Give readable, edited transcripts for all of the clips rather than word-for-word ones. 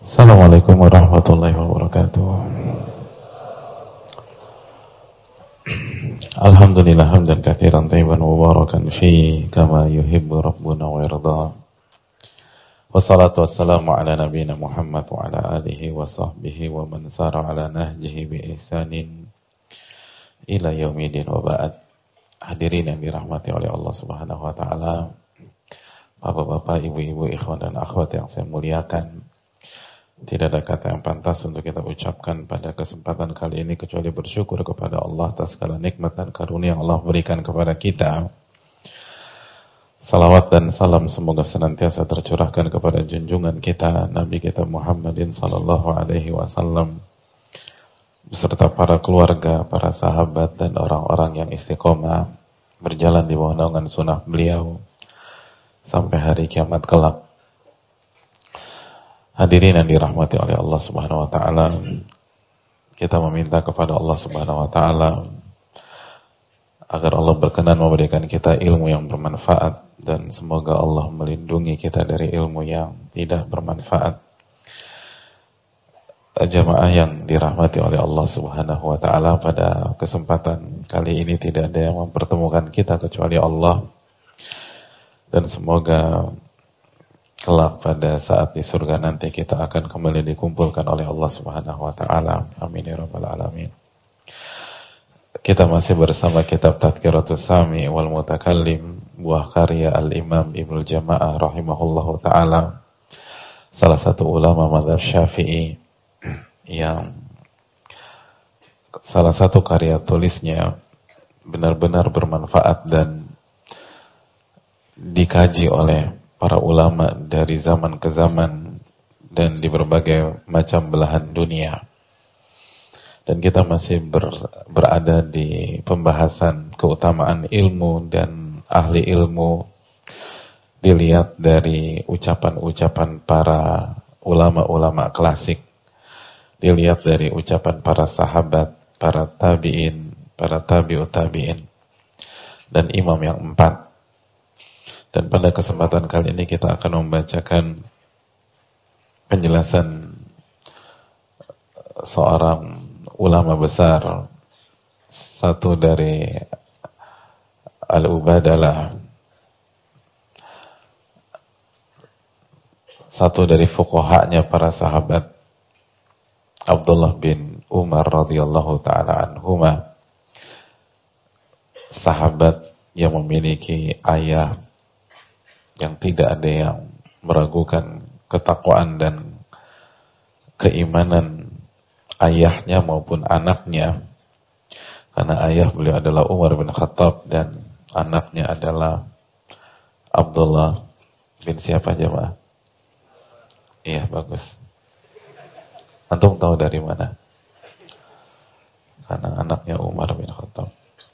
Assalamualaikum warahmatullahi wabarakatuh. Alhamdulillah hamdan katsiran thayyiban mubarakan fi kama yuhibbu rabbuna wa yarda. Wassalatu wassalamu ala nabiyyina Muhammad wa ala alihi wa sahbihi wa man sara ala nahjihi bi ihsanin ila yaumidin wa ba'd. Hadirin yang dirahmati oleh Allah Subhanahu wa taala, Bapak-bapak, ibu-ibu, ikhwan dan akhwat yang saya muliakan. Tidak ada kata yang pantas untuk kita ucapkan pada kesempatan kali ini kecuali bersyukur kepada Allah atas segala nikmat dan karunia yang Allah berikan kepada kita. Salawat dan salam semoga senantiasa tercurahkan kepada junjungan kita Nabi kita Muhammadin sallallahu alaihi wasallam beserta para keluarga, para sahabat dan orang-orang yang istiqomah berjalan di bawah naungan sunnah beliau sampai hari kiamat kelak. Hadirin yang dirahmati oleh Allah Subhanahu wa taala, kita meminta kepada Allah Subhanahu wa taala agar Allah berkenan memberikan kita ilmu yang bermanfaat dan semoga Allah melindungi kita dari ilmu yang tidak bermanfaat. Jamaah yang dirahmati oleh Allah Subhanahu wa taala, pada kesempatan kali ini tidak ada yang mempertemukan kita kecuali Allah, dan semoga kelak pada saat di surga nanti kita akan kembali dikumpulkan oleh Allah Subhanahu wa taala. Amin ya rabbal alamin. Kita masih bersama kitab Tadhkiratus Sami wal Mutakallim, buah karya Al-Imam Ibnu Jama'ah rahimahullahu taala, salah satu ulama mazhab Syafi'i yang salah satu karya tulisnya benar-benar bermanfaat dan dikaji oleh para ulama dari zaman ke zaman dan di berbagai macam belahan dunia. Dan kita masih berada di pembahasan keutamaan ilmu dan ahli ilmu dilihat dari ucapan-ucapan para ulama-ulama klasik, dilihat dari ucapan para sahabat, para tabi'in, para tabi'ut tabi'in, dan imam yang 4. Dan pada kesempatan kali ini kita akan membacakan penjelasan seorang ulama besar, satu dari Al-Ubadalah, satu dari fuqahanya para sahabat, Abdullah bin Umar radhiyallahu ta'ala anhuma, sahabat yang memiliki ayah yang tidak ada yang meragukan ketakwaan dan keimanan ayahnya maupun anaknya, karena ayah beliau adalah Umar bin Khattab dan anaknya adalah Abdullah bin siapa jemaah? Iya, bagus. Antum tahu dari mana? Karena anaknya Umar bin Khattab.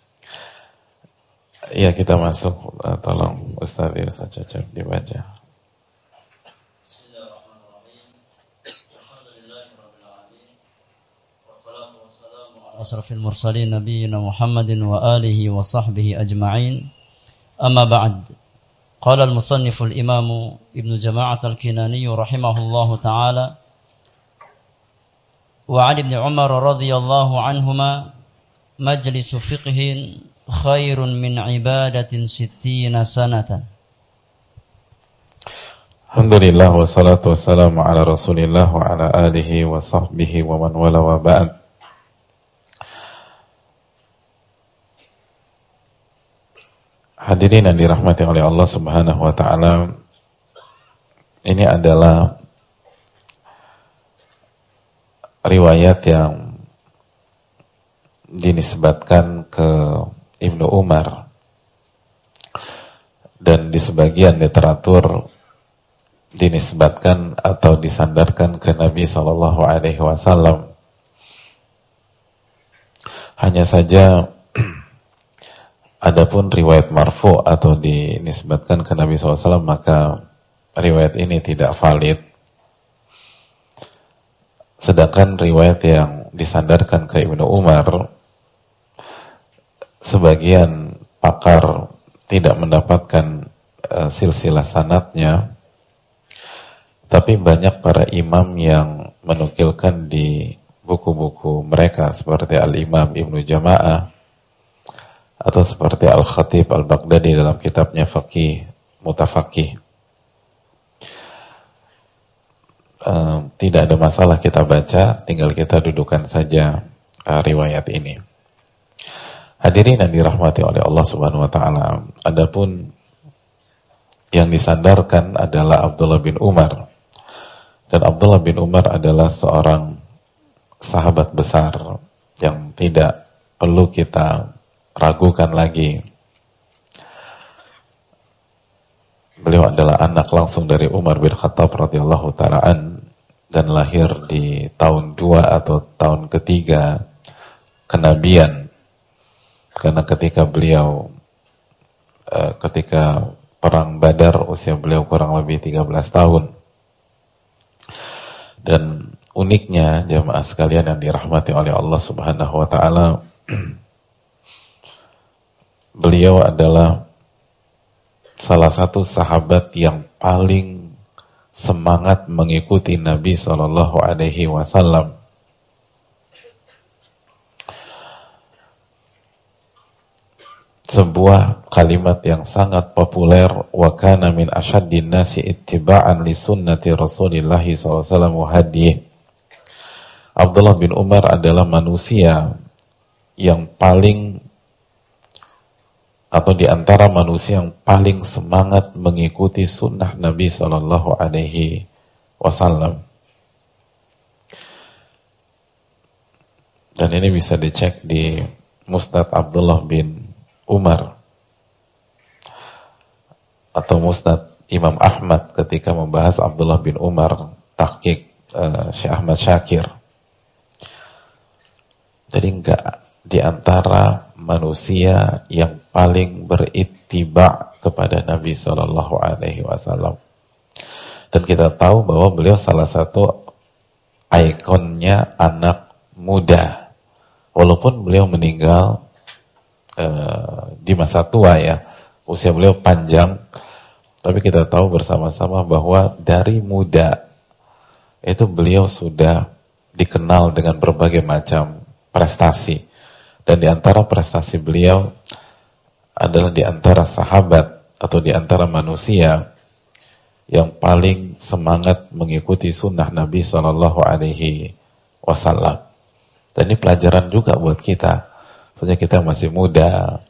Ya, kita masuk. Tolong Ustaz Cecep dibaca. Bismillahirrahmanirrahim. Alhamdulillahirabbil alamin. Wassalatu wassalamu ala asrafil mursalin nabiyina Muhammadin wa alihi wa sahbihi ajma'in. Amma ba'd. Qala al-musannif al-imam Ibnu Jama'ah al-Kinani rahimahullahu ta'ala wa 'an Ibn Umar radhiyallahu anhuma majlisu fiqhin khairun min ibadatin sittina sanatan. Alhamdulillah wassalatu wassalamu ala Rasulillah wa ala alihi wa sahbihi wa man wala wa ba'd. Hadirin yang dirahmati oleh Allah Subhanahu wa taala, ini adalah riwayat yang dinisbatkan ke Ibnu Umar, dan di sebagian literatur dinisbatkan atau disandarkan ke Nabi sallallahu alaihi wasallam. Hanya saja adapun riwayat marfu atau dinisbatkan ke Nabi sallallahu alaihi wasallam, maka riwayat ini tidak valid. Sedangkan riwayat yang disandarkan ke Ibnu Umar, sebagian pakar tidak mendapatkan silsilah sanadnya, Tapi banyak para imam yang menukilkan di buku-buku mereka seperti Al-Imam Ibnu Jama'ah atau seperti Al-Khatib Al-Baghdadi dalam kitabnya Faqih Mutafaqih. Tidak ada masalah kita baca, tinggal kita dudukan saja riwayat ini. Hadirin yang dirahmati oleh Allah Subhanahu wa taala, adapun yang disandarkan adalah Abdullah bin Umar. Dan Abdullah bin Umar adalah seorang sahabat besar yang tidak perlu kita ragukan lagi. Beliau adalah anak langsung dari Umar bin Khattab radhiyallahu ta'ala dan lahir di tahun 2 atau tahun ketiga kenabian. Karena ketika perang Badar usia beliau kurang lebih 13 tahun. Dan uniknya jamaah sekalian yang dirahmati oleh Allah Subhanahu wa taala, beliau adalah salah satu sahabat yang paling semangat mengikuti Nabi sallallahu alaihi wasallam. Sebuah kalimat yang sangat populer, wa kana min asyaddin nasi ittiba'an li sunnati Rasulillah sallallahu alaihi wasallam hadiyah. Abdullah bin Umar adalah manusia yang paling, atau di antara manusia yang paling semangat mengikuti sunnah Nabi sallallahu alaihi wasallam. Dan ini bisa dicek di Musnad Abdullah bin Umar atau Musnad Imam Ahmad ketika membahas Abdullah bin Umar, tahqiq Syekh Ahmad Syakir. Jadi enggak di antara manusia yang paling berittiba kepada Nabi sallallahu alaihi wasallam. Dan kita tahu bahwa beliau salah satu ikonnya anak muda. Walaupun beliau meninggal di masa tua ya, usia beliau panjang, tapi kita tahu bersama-sama bahwa dari muda itu beliau sudah dikenal dengan berbagai macam prestasi. Dan di antara prestasi beliau adalah di antara sahabat atau di antara manusia yang paling semangat mengikuti sunnah Nabi Sallallahu Alaihi Wasallam. Dan ini pelajaran juga buat kita. Maksudnya kita masih muda.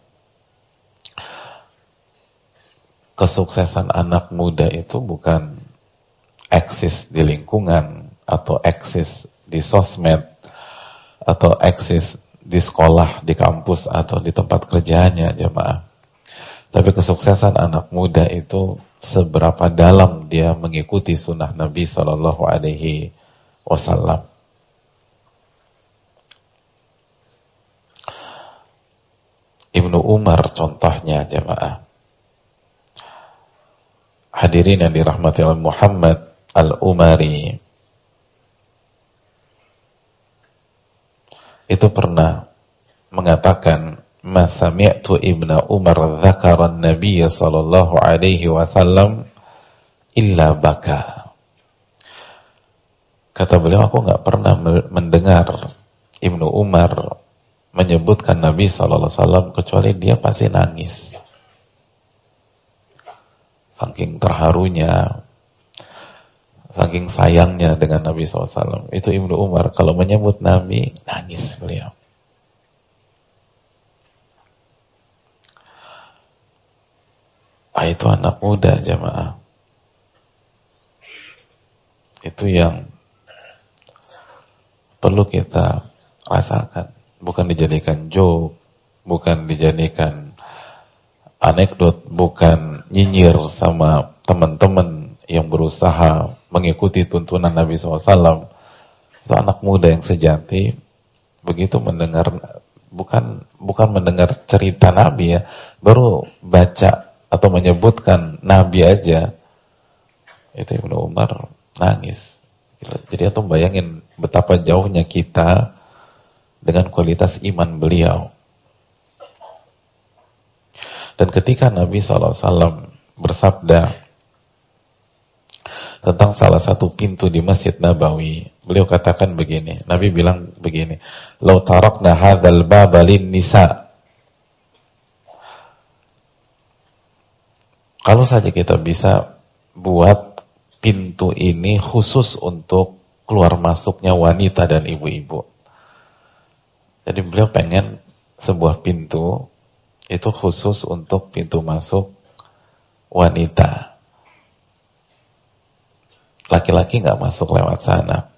Kesuksesan anak muda itu bukan eksis di lingkungan atau eksis di sosmed atau eksis di sekolah, di kampus atau di tempat kerjanya, jemaah. Tapi kesuksesan anak muda itu seberapa dalam dia mengikuti sunnah Nabi Sallallahu Alaihi Wasallam. Ibnu Umar contohnya, jemaah. Hadirin yang dirahmati oleh Muhammad Al-Umari itu pernah mengatakan, "Ma sami'tu Ibnu Umar dzakara an-nabiy sallallahu alaihi wasallam illa baka." Kata beliau, aku enggak pernah mendengar Ibnu Umar menyebutkan Nabi sallallahu alaihi wasallam kecuali dia pasti nangis. Saking terharunya, saking sayangnya dengan Nabi SAW. Itu Ibnu Umar, kalau menyebut Nabi, nangis beliau. Itu anak muda, jamaah. Itu yang perlu kita rasakan. Bukan dijadikan joke, bukan dijadikan anekdot, bukan nyinyir sama teman-teman yang berusaha mengikuti tuntunan Nabi SAW. Itu anak muda yang sejati, begitu mendengar, bukan mendengar cerita Nabi ya, baru baca atau menyebutkan Nabi aja, itu Ibnu Umar nangis. Jadi antum bayangin betapa jauhnya kita dengan kualitas iman beliau. Dan ketika Nabi SAW bersabda, tentang salah satu pintu di Masjid Nabawi. Beliau katakan begini, Nabi bilang begini, "Lau tarakna hadzal baba lin nisa." Kalau saja kita bisa buat pintu ini khusus untuk keluar masuknya wanita dan ibu-ibu. Jadi beliau pengen sebuah pintu itu khusus untuk pintu masuk wanita. Laki-laki nggak masuk lewat sana.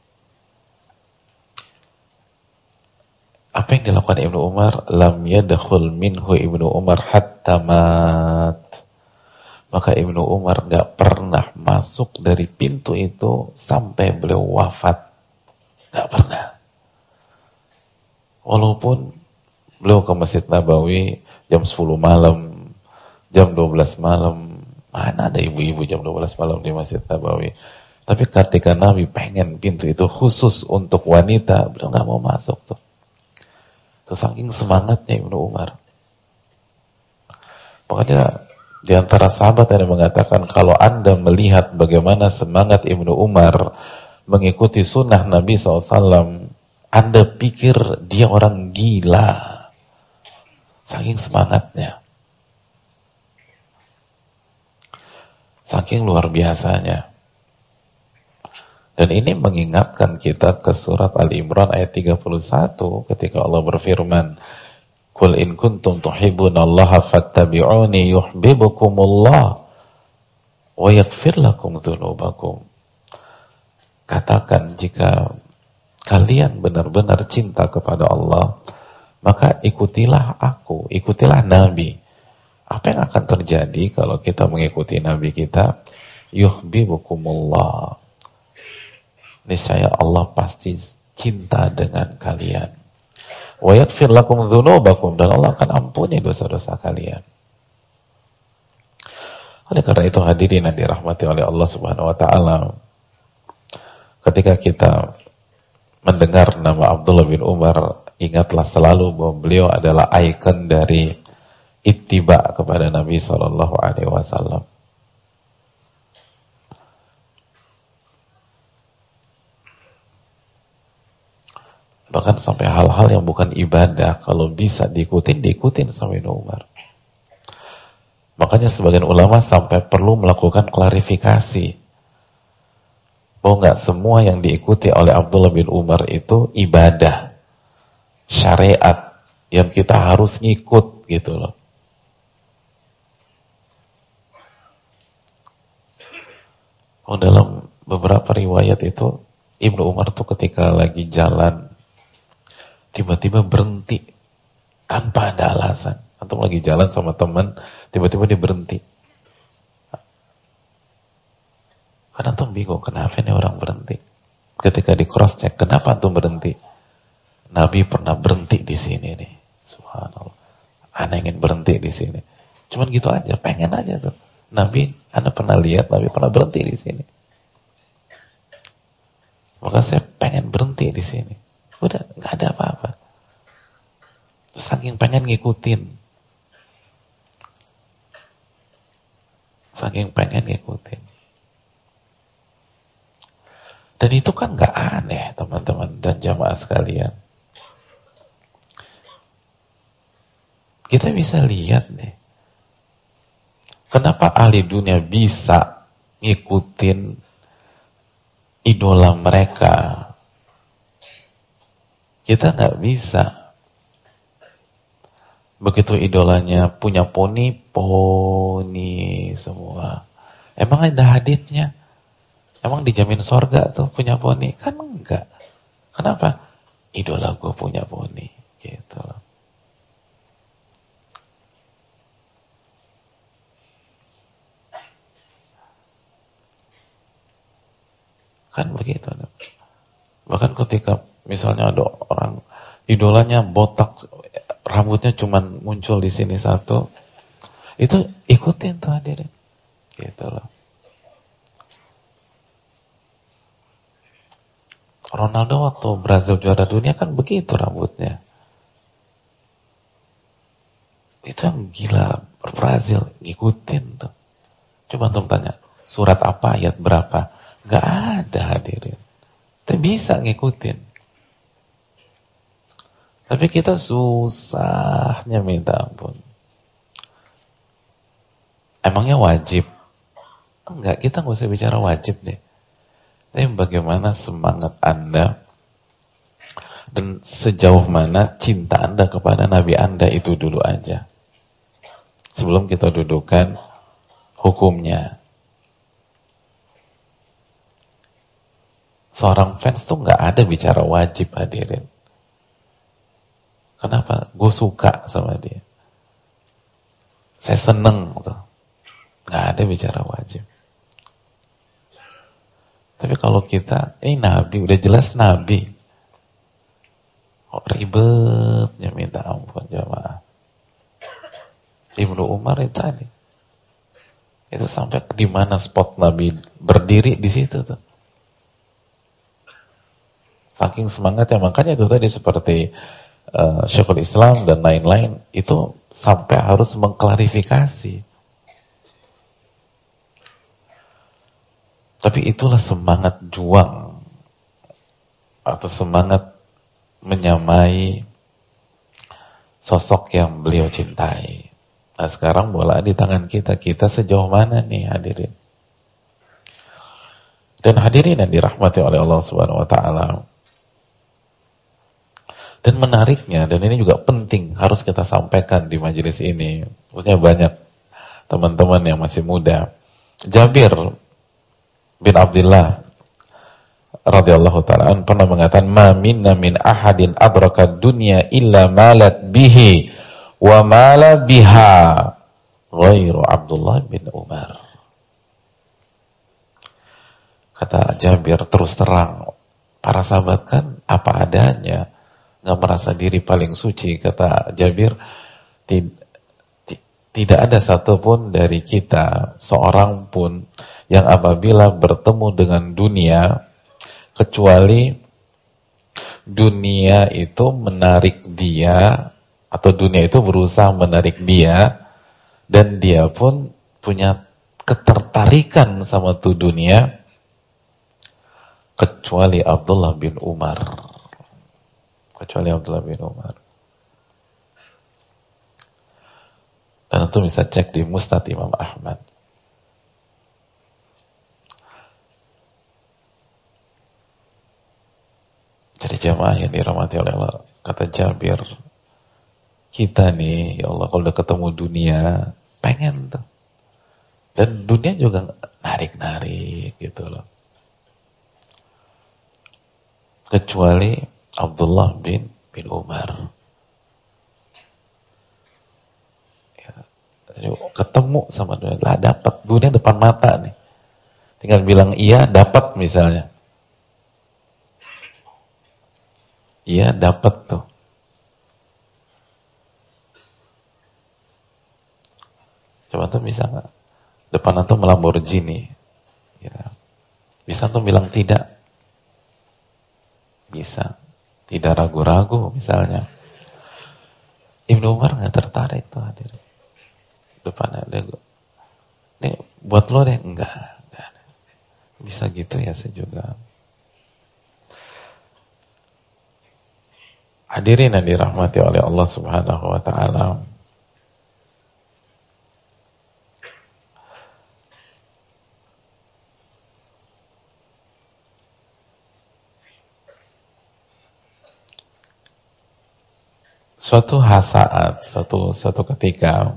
Apa yang dilakukan Ibnu Umar? Lam yadkhul minhu Ibnu Umar hatta mat. Maka Ibnu Umar nggak pernah masuk dari pintu itu sampai beliau wafat. Nggak pernah. Walaupun beliau ke Masjid Nabawi jam 10 malam, jam 12 malam, mana ada ibu-ibu jam 12 malam di Masjid Nabawi. Tapi ketika Nabi pengen pintu itu khusus untuk wanita, beliau nggak mau masuk tuh. Itu saking semangatnya Ibnu Umar. Makanya di antara sahabat yang mengatakan, kalau Anda melihat bagaimana semangat Ibnu Umar mengikuti sunnah Nabi SAW, Anda pikir dia orang gila. Saking semangatnya. Saking luar biasanya. Dan ini mengingatkan kita ke surat Al-Imran ayat 31 ketika Allah berfirman, "Qul in kuntum tuhibbunallaha fattabi'uni yuhibbukumullah wa yaghfir lakum dzunubakum." Katakan, jika kalian benar-benar cinta kepada Allah, maka ikutilah aku, ikutilah Nabi. Apa yang akan terjadi kalau kita mengikuti Nabi kita? Yuhibbukumullah. Niscaya Allah pasti cinta dengan kalian. Wa yaghfir lakum dzunubakum, dan Allah akan ampuni dosa-dosa kalian. Oleh karena itu hadirin yang dirahmati oleh Allah Subhanahu wa taala, ketika kita mendengar nama Abdullah bin Umar, ingatlah selalu bahwa beliau adalah ikon dari ittiba kepada Nabi sallallahu alaihi wasallam. Bahkan sampai hal-hal yang bukan ibadah, kalau bisa diikutin sama Ibnu Umar. Makanya sebagian ulama sampai perlu melakukan klarifikasi bahwa nggak semua yang diikuti oleh Abdullah bin Umar itu ibadah, syariat yang kita harus ngikut gitu loh. Oh, dalam beberapa riwayat itu Ibnu Umar tuh ketika lagi jalan tiba-tiba berhenti tanpa ada alasan. Antum lagi jalan sama teman, tiba-tiba dia berhenti. Karena antum bingung, kenapa ini orang berhenti? Ketika di cross check, kenapa antum berhenti? Nabi pernah berhenti di sini nih. Subhanallah. Ana ingin berhenti di sini. Cuman gitu aja, pengen aja tuh. Nabi, Ana pernah lihat Nabi pernah berhenti di sini. Maka saya pengen berhenti di sini. Udah, nggak ada apa-apa. Terus saking pengen ngikutin. Saking pengen ngikutin. Dan itu kan nggak aneh, teman-teman dan jamaah sekalian. Kita bisa lihat nih, kenapa ahli dunia bisa ngikutin idola mereka. Kita nggak bisa. Begitu idolanya punya poni semua. Emang ada haditsnya? Emang dijamin sorga tuh punya poni? Kan enggak. Kenapa? Idola gue punya poni. Gitu loh. Kan begitu. Bahkan ketika misalnya ada orang idolanya botak, rambutnya cuman muncul di sini satu, itu ikutin tuh hadirin, gitu loh. Ronaldo waktu Brazil juara dunia kan begitu rambutnya. Itu yang gila Brazil, ngikutin tuh. Coba antum tanya, surat apa, ayat berapa. Nggak ada hadirin. Kita bisa ngikutin. Tapi kita susahnya minta ampun. Emangnya wajib? Enggak, kita nggak usah bicara wajib deh. Tapi bagaimana semangat Anda dan sejauh mana cinta Anda kepada Nabi Anda itu dulu aja. Sebelum kita dudukan hukumnya. Seorang fans tuh nggak ada bicara wajib hadirin. Kenapa? Gue suka sama dia. Saya seneng tuh. Nggak ada bicara wajib. Tapi kalau kita, Nabi, udah jelas Nabi. Kok ribetnya minta ampun jamaah. Ibnu Umar itu tadi. Itu sampai di mana spot Nabi berdiri di situ tuh. Saking semangatnya, makanya itu tadi seperti Syekhul Islam dan lain-lain itu sampai harus mengklarifikasi. Tapi itulah semangat juang atau semangat menyamai sosok yang beliau cintai. Nah sekarang bola di tangan kita. Kita sejauh mana nih hadirin? Dan hadirin yang dirahmati oleh Allah Subhanahu Wa Taala. Dan menariknya, dan ini juga penting harus kita sampaikan di majelis ini. Maksudnya banyak teman-teman yang masih muda. Jabir bin Abdullah radhiyallahu ta'ala pernah mengatakan, "Ma minna min ahadin adraka dunya illa malat bihi wa mala biha ghairu Abdullah bin Umar." Kata Jabir, terus terang, para sahabat kan apa adanya, nggak merasa diri paling suci. Kata Jabir, tidak ada satupun dari kita, seorang pun yang apabila bertemu dengan dunia, kecuali dunia itu menarik dia, atau dunia itu berusaha menarik dia, dan dia pun punya ketertarikan sama tuh dunia, kecuali Abdullah bin Umar. Kecuali Abdullah bin Umar. Dan itu bisa cek di Musnad Imam Ahmad. Jadi jamaah yang dirahmati oleh Allah, kata Jabir, kita nih, ya Allah, kalau udah ketemu dunia, pengen tuh. Dan dunia juga narik-narik gitu loh. Kecuali Abdullah bin Umar. Ya, jadi ketemu sama dunia, lah dapat dunia depan mata nih. Tinggal bilang iya, dapat misalnya. Iya, dapat tuh. Coba tuh bisa nggak? Depan antum Lamborghini, ya. Bisa tuh bilang tidak? Bisa. Tidak ragu-ragu misalnya. Ibnu Umar nggak tertarik tuh hadir. Depan ada gue. Nih buat lo deh, enggak. Bisa gitu ya saya juga. Hadirin yang dirahmati oleh Allah Subhanahu wa taala. Suatu saat, suatu ketika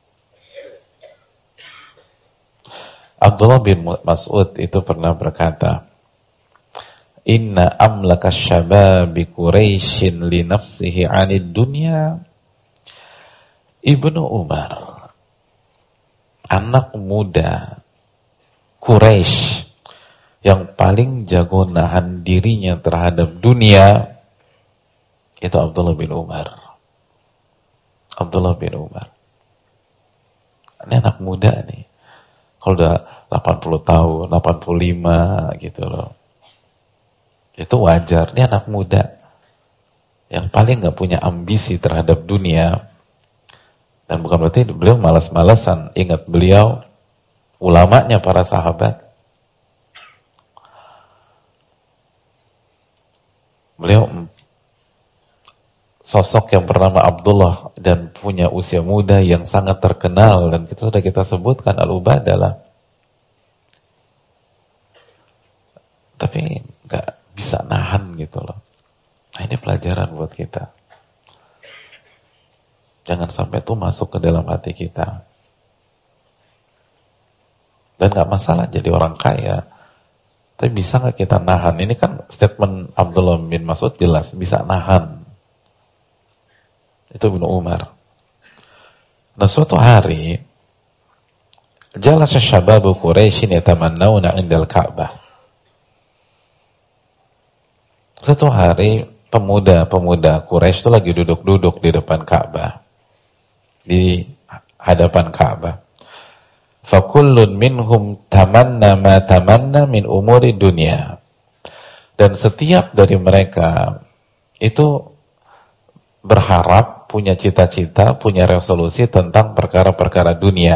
Abdullah bin Mas'ud itu pernah berkata, "Inna amlaka syababi Quraisyin li nafsihi 'anid dunya Ibnu Umar." Anak muda Quraisy yang paling jago nahan dirinya terhadap dunia itu Abdullah bin Umar. Abdullah bin Umar. Ini anak muda nih. Kalau udah 80 tahun, 85 gitu loh. Itu wajar. Ini anak muda yang paling gak punya ambisi terhadap dunia. Dan bukan berarti beliau malas-malasan. Ingat, beliau ulamanya para sahabat. Beliau sosok yang bernama Abdullah dan punya usia muda yang sangat terkenal, dan itu sudah kita sebutkan Al-Ubadah lah. Tapi nggak bisa nahan gitu loh. Nah, ini pelajaran buat kita. Jangan sampai itu masuk ke dalam hati kita. Dan nggak masalah jadi orang kaya, tapi bisa nggak kita nahan? Ini kan statement Abdullah bin Mas'ud jelas, bisa nahan. Itu Ibnu Umar. Nah, suatu hari jalasa syababu Quraisyin yatamannawna 'indal Ka'bah. Suatu hari pemuda-pemuda Quraisy itu lagi duduk-duduk di depan Ka'bah, di hadapan Ka'bah. Fakullun minhum tamanna ma tamanna min umuri dunia. Dan setiap dari mereka itu berharap, punya cita-cita, punya resolusi tentang perkara-perkara dunia.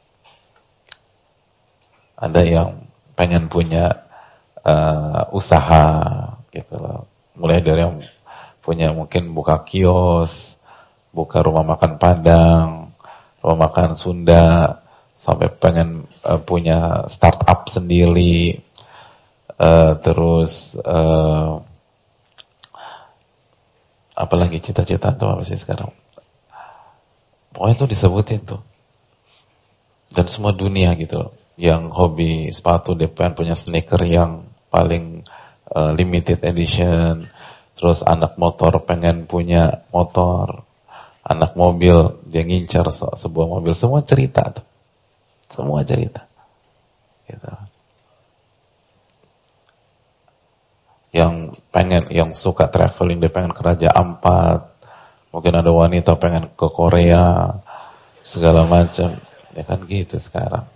Ada yang pengen punya usaha gitu loh. Mulai dari yang punya mungkin buka kios, buka rumah makan Padang, rumah makan Sunda, sampai pengen punya startup sendiri, terus apalagi cita-cita tuh apa sih sekarang? Pokoknya tuh disebutin tuh. Dan semua dunia gitu loh. Yang hobi sepatu dia pengen punya sneaker yang paling limited edition. Terus anak motor pengen punya motor. Anak mobil dia ngincar sebuah mobil. Semua cerita tuh. Semua cerita. Gitu. Yang suka traveling, dia pengen ke Raja Ampat, mungkin ada wanita pengen ke Korea, segala macam, ya kan gitu sekarang.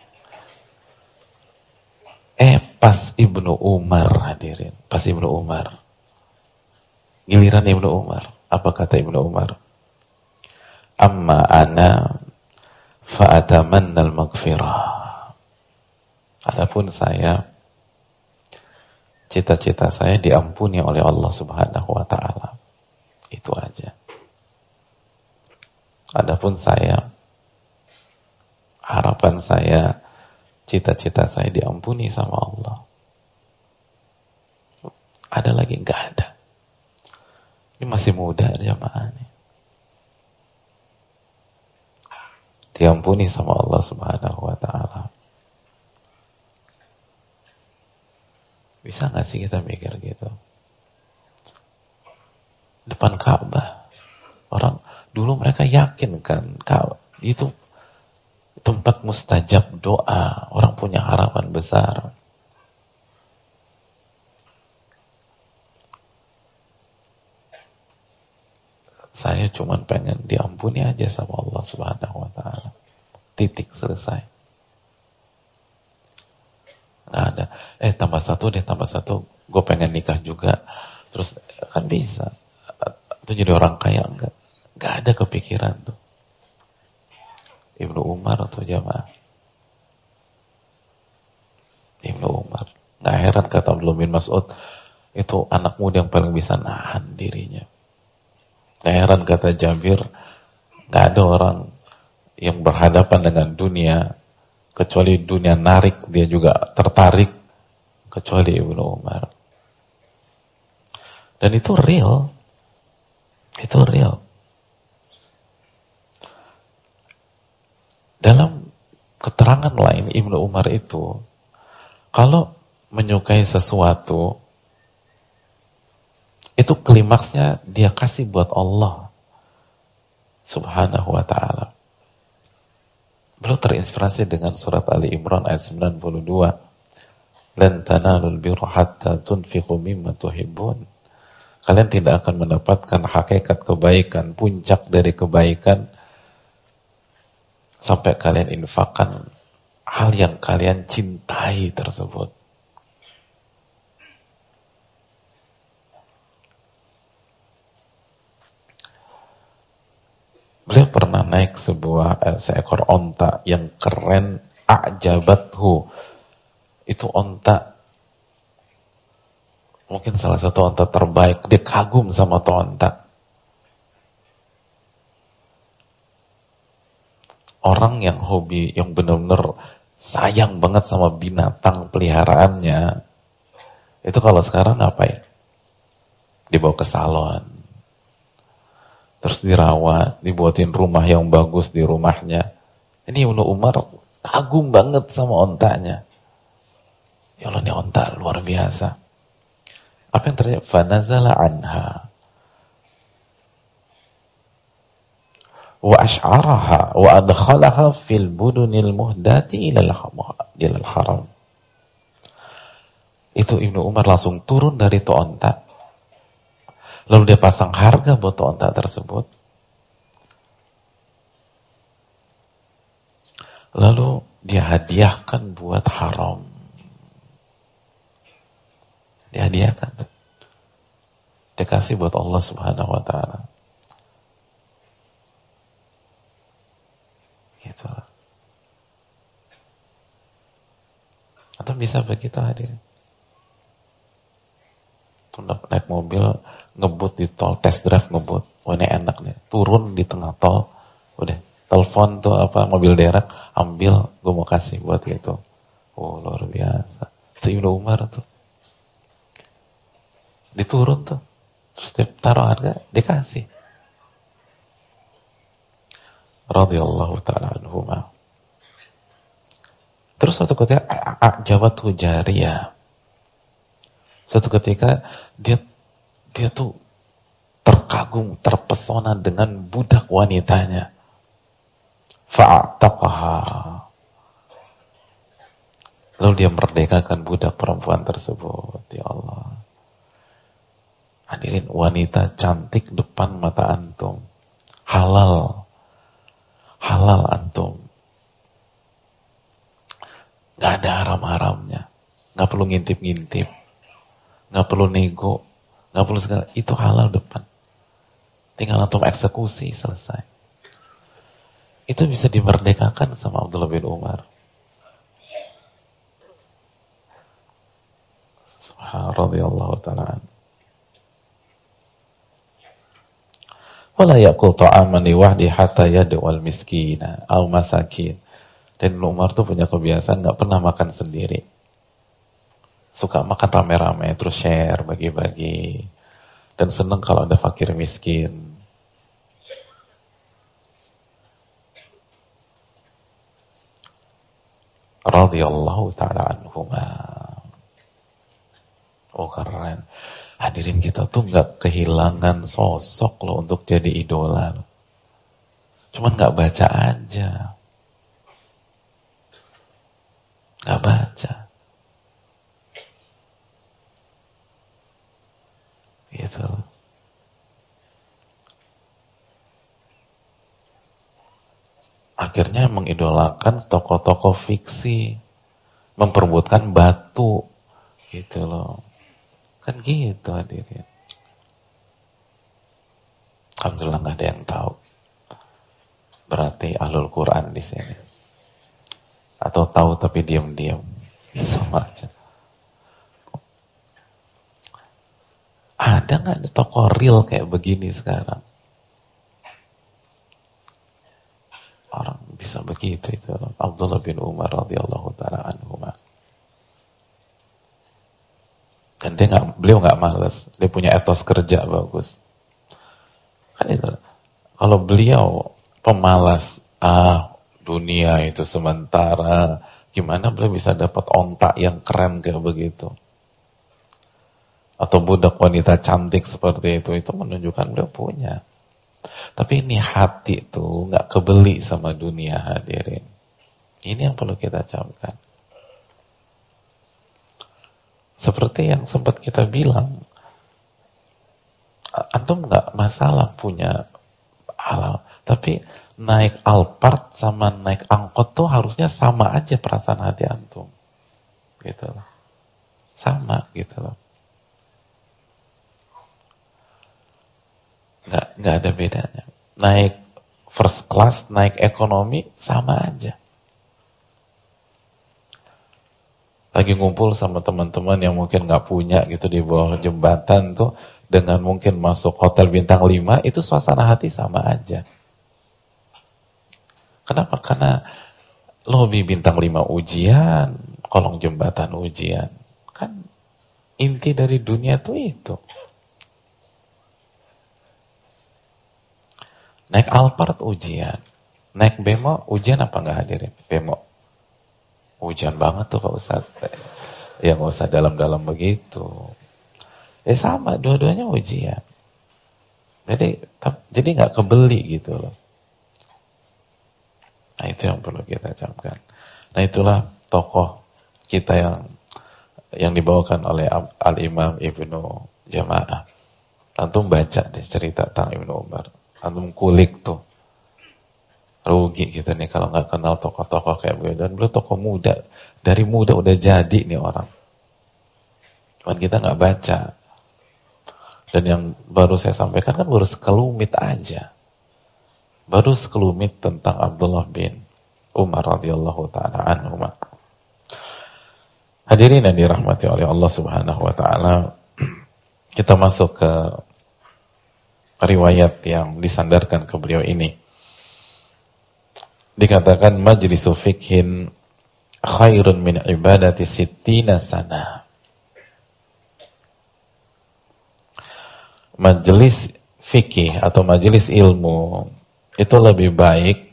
Pas Ibnu Umar hadirin, pas Ibnu Umar, giliran Ibnu Umar, apa kata Ibnu Umar? Amma ana fa'atamanna al-maghfirah. Adapun saya, cita-cita saya diampuni oleh Allah Subhanahu wa ta'ala. Itu aja. Adapun saya, harapan saya, cita-cita saya diampuni sama Allah. Ada lagi? Enggak ada. Ini masih muda jamaah ini. Diampuni sama Allah Subhanahu wa ta'ala. Bisa gak sih kita mikir gitu? Depan Ka'bah. Orang dulu mereka yakin kan Ka'bah itu tempat mustajab doa. Orang punya harapan besar. Saya cuma pengen diampuni aja sama Allah Subhanahu wa ta'ala. Titik, selesai. Nggak ada. Tambah satu, gue pengen nikah juga. Terus kan bisa. Itu jadi orang kaya, enggak ada kepikiran tuh. Ibnu Umar tuh jamaah. Ibnu Umar. Nggak heran kata Abdullah bin Mas'ud, itu anak muda yang paling bisa nahan dirinya. Nggak heran kata Jabir, nggak ada orang yang berhadapan dengan dunia kecuali dunia narik, dia juga tertarik, kecuali Ibnu Umar. Dan itu real. Itu real. Dalam keterangan lain Ibnu Umar itu, kalau menyukai sesuatu, itu klimaksnya dia kasih buat Allah Subhanahu wa ta'ala. Beliau terinspirasi dengan surat Ali Imran ayat 92. Lan tanalul birra hatta tunfiqu mimma tuhibbun. Kalian tidak akan mendapatkan hakikat kebaikan, puncak dari kebaikan, sampai kalian infakkan hal yang kalian cintai tersebut. Beliau pernah naik seekor onta yang keren, a'jabathu. Itu onta, mungkin salah satu onta terbaik. Dia kagum sama tuh onta. Orang yang hobi, yang benar-benar sayang banget sama binatang peliharaannya, itu kalau sekarang ngapain? Dibawa ke salon, terus dirawat, dibuatin rumah yang bagus di rumahnya. Ini Ibnu Umar kagum banget sama ontanya. Ya Allah, ini onta luar biasa. Apa yang terjadi? Fanazala anha wa ash'araha wa adkhalaha fil budunil muhdati ilal haram. Itu Ibnu Umar langsung turun dari tuh onta. Lalu dia pasang harga buat tuh onta tersebut. Lalu dia hadiahkan buat haram. Dia hadiahkan. Dia kasih buat Allah Subhanahu wa ta'ala. Gitu. Atau bisa begitu hadirin. Naik mobil, ngebut di tol, test drive ngebut. Oh ini enak nih. Turun di tengah tol. Udah. Telepon tuh apa, mobil derek. Ambil, gue mau kasih buat gitu. Oh luar biasa. Itu Ibnu Umar tuh. Diturun tuh. Terus dia taruh harga, dikasih. Radhiyallahu ta'ala anhumah. Terus suatu ketika a'jabathu jariyah. Suatu ketika dia tuh terkagum, terpesona dengan budak wanitanya. Fa'ataqaha. Lalu dia merdekakan budak perempuan tersebut. Ya Allah. Hadirin, wanita cantik depan mata antum. Halal. Halal antum. Gak ada haram-haramnya. Gak perlu ngintip-ngintip. Gak perlu nego. Gak perlu segala. Itu halal depan. Tinggal antum eksekusi, selesai. Itu bisa dimerdekakan sama Abdullah bin Umar. Subhanallah ta'ala. Wala yaqul ta'aman li wahdi hatta yad'al miskina aw masakin. Dan Umar tuh punya kebiasaan gak pernah makan sendiri. Suka makan rame-rame, terus share, bagi-bagi. Dan seneng kalau ada fakir miskin. Radhiyallahu ta'ala anhuma. Oh keren. Hadirin, kita tuh gak kehilangan sosok loh untuk jadi idola. Cuman gak baca aja. Gak baca. Gitu. Akhirnya mengidolakan tokoh-tokoh fiksi, memperebutkan batu, gitu loh. Kan gitu hadirin. Alhamdulillah nggak ada yang tahu. Berarti ahlul Quran di sini. Atau tahu tapi diam-diam. Sama aja. Ada nggak tokoh real kayak begini sekarang? Orang bisa begitu itu. Abdullah bin Umar radhiyallahu ta'ala anhuma. Dan beliau nggak malas. Dia punya etos kerja bagus. Kan itu. Kalau beliau pemalas, dunia itu sementara, gimana beliau bisa dapat ontak yang keren kayak begitu? Atau budak wanita cantik seperti itu menunjukkan beliau punya. Tapi ini hati tuh nggak kebeli sama dunia hadirin. Ini yang perlu kita camkan. Seperti yang sempat kita bilang, antum nggak masalah punya halal, tapi naik Alphard sama naik angkot tuh harusnya sama aja perasaan hati antum, gitu loh, sama gitu loh, nggak ada bedanya. Naik first class, naik ekonomi sama aja. lagi ngumpul sama teman-teman yang mungkin nggak punya gitu di bawah jembatan tuh, dengan mungkin masuk hotel bintang 5, itu suasana hati sama aja. Kenapa? Karena lobi bintang 5 ujian, kolong jembatan ujian. Kan inti dari dunia tuh itu. Naik Alphard ujian, naik bemo ujian apa nggak hadirin? Bemo ujian banget tuh Pak Ustadz. Ya nggak usah dalam-dalam begitu. Sama, dua-duanya ujian. Jadi nggak kebeli gitu loh. Nah itu yang perlu kita camkan. Nah itulah tokoh kita yang dibawakan oleh Al-Imam Ibnu Jama'ah. Antum baca deh cerita tentang Ibnu Umar. Antum kulik tuh. Rugi kita nih kalau nggak kenal tokoh-tokoh kayak beliau. Dan beliau tokoh muda. Dari muda udah jadi nih orang. Cuman kita nggak baca. Dan yang baru saya sampaikan kan baru sekelumit aja. Baru sekelumit tentang Abdullah bin Umar radhiyallahu ta'ala anhu. Hadirin yang dirahmati oleh Allah Subhanahu wa taala, kita masuk ke riwayat yang disandarkan ke beliau ini. Dikatakan majlisu fikhin khairun min ibadati sittina sana. Majelis fikih atau majelis ilmu itu lebih baik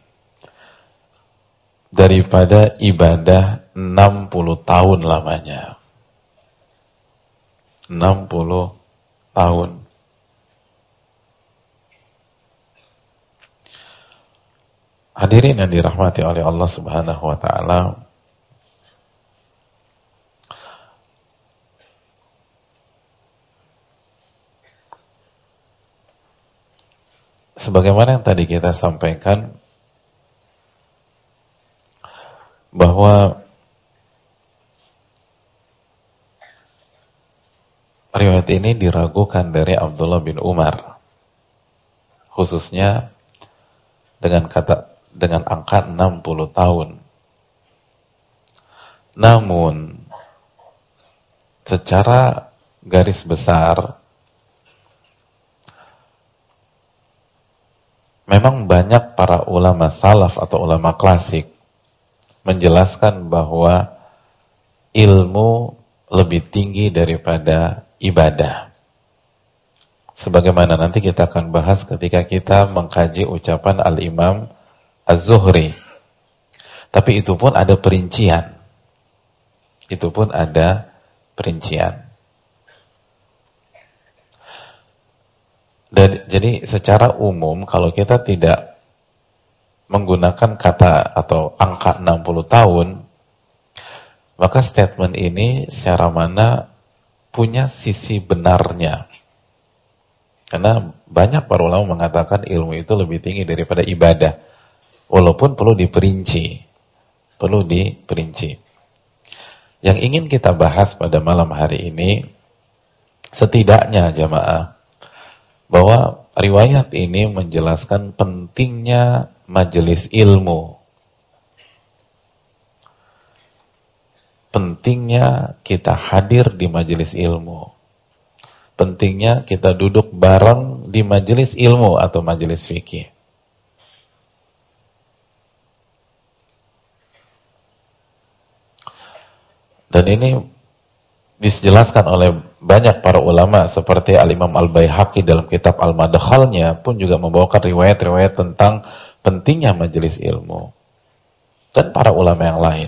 daripada ibadah 60 tahun lamanya. 60 tahun. Hadirin yang dirahmati oleh Allah Subhanahu wa taala, sebagaimana yang tadi kita sampaikan bahwa riwayat ini diragukan dari Abdullah bin Umar, khususnya dengan angka 60 tahun. Namun secara garis besar memang banyak para ulama salaf atau ulama klasik menjelaskan bahwa ilmu lebih tinggi daripada ibadah. Sebagaimana nanti kita akan bahas ketika kita mengkaji ucapan Al-Imam Az-Zuhri. Tapi itu pun ada perincian. Itu pun ada perincian. Jadi secara umum kalau kita tidak menggunakan kata atau angka 60 tahun, maka statement ini secara mana punya sisi benarnya. Karena banyak para ulama mengatakan ilmu itu lebih tinggi daripada ibadah. Walaupun perlu diperinci. Perlu diperinci. Yang ingin kita bahas pada malam hari ini, setidaknya jamaah, bahwa riwayat ini menjelaskan pentingnya majelis ilmu. Pentingnya kita hadir di majelis ilmu. Pentingnya kita duduk bareng di majelis ilmu atau majelis fikih. Dan ini dijelaskan oleh banyak para ulama seperti Al-Imam Al-Baihaqi dalam kitab Al-Madkhalnya pun juga membawakan riwayat-riwayat tentang pentingnya majelis ilmu. Dan para ulama yang lain.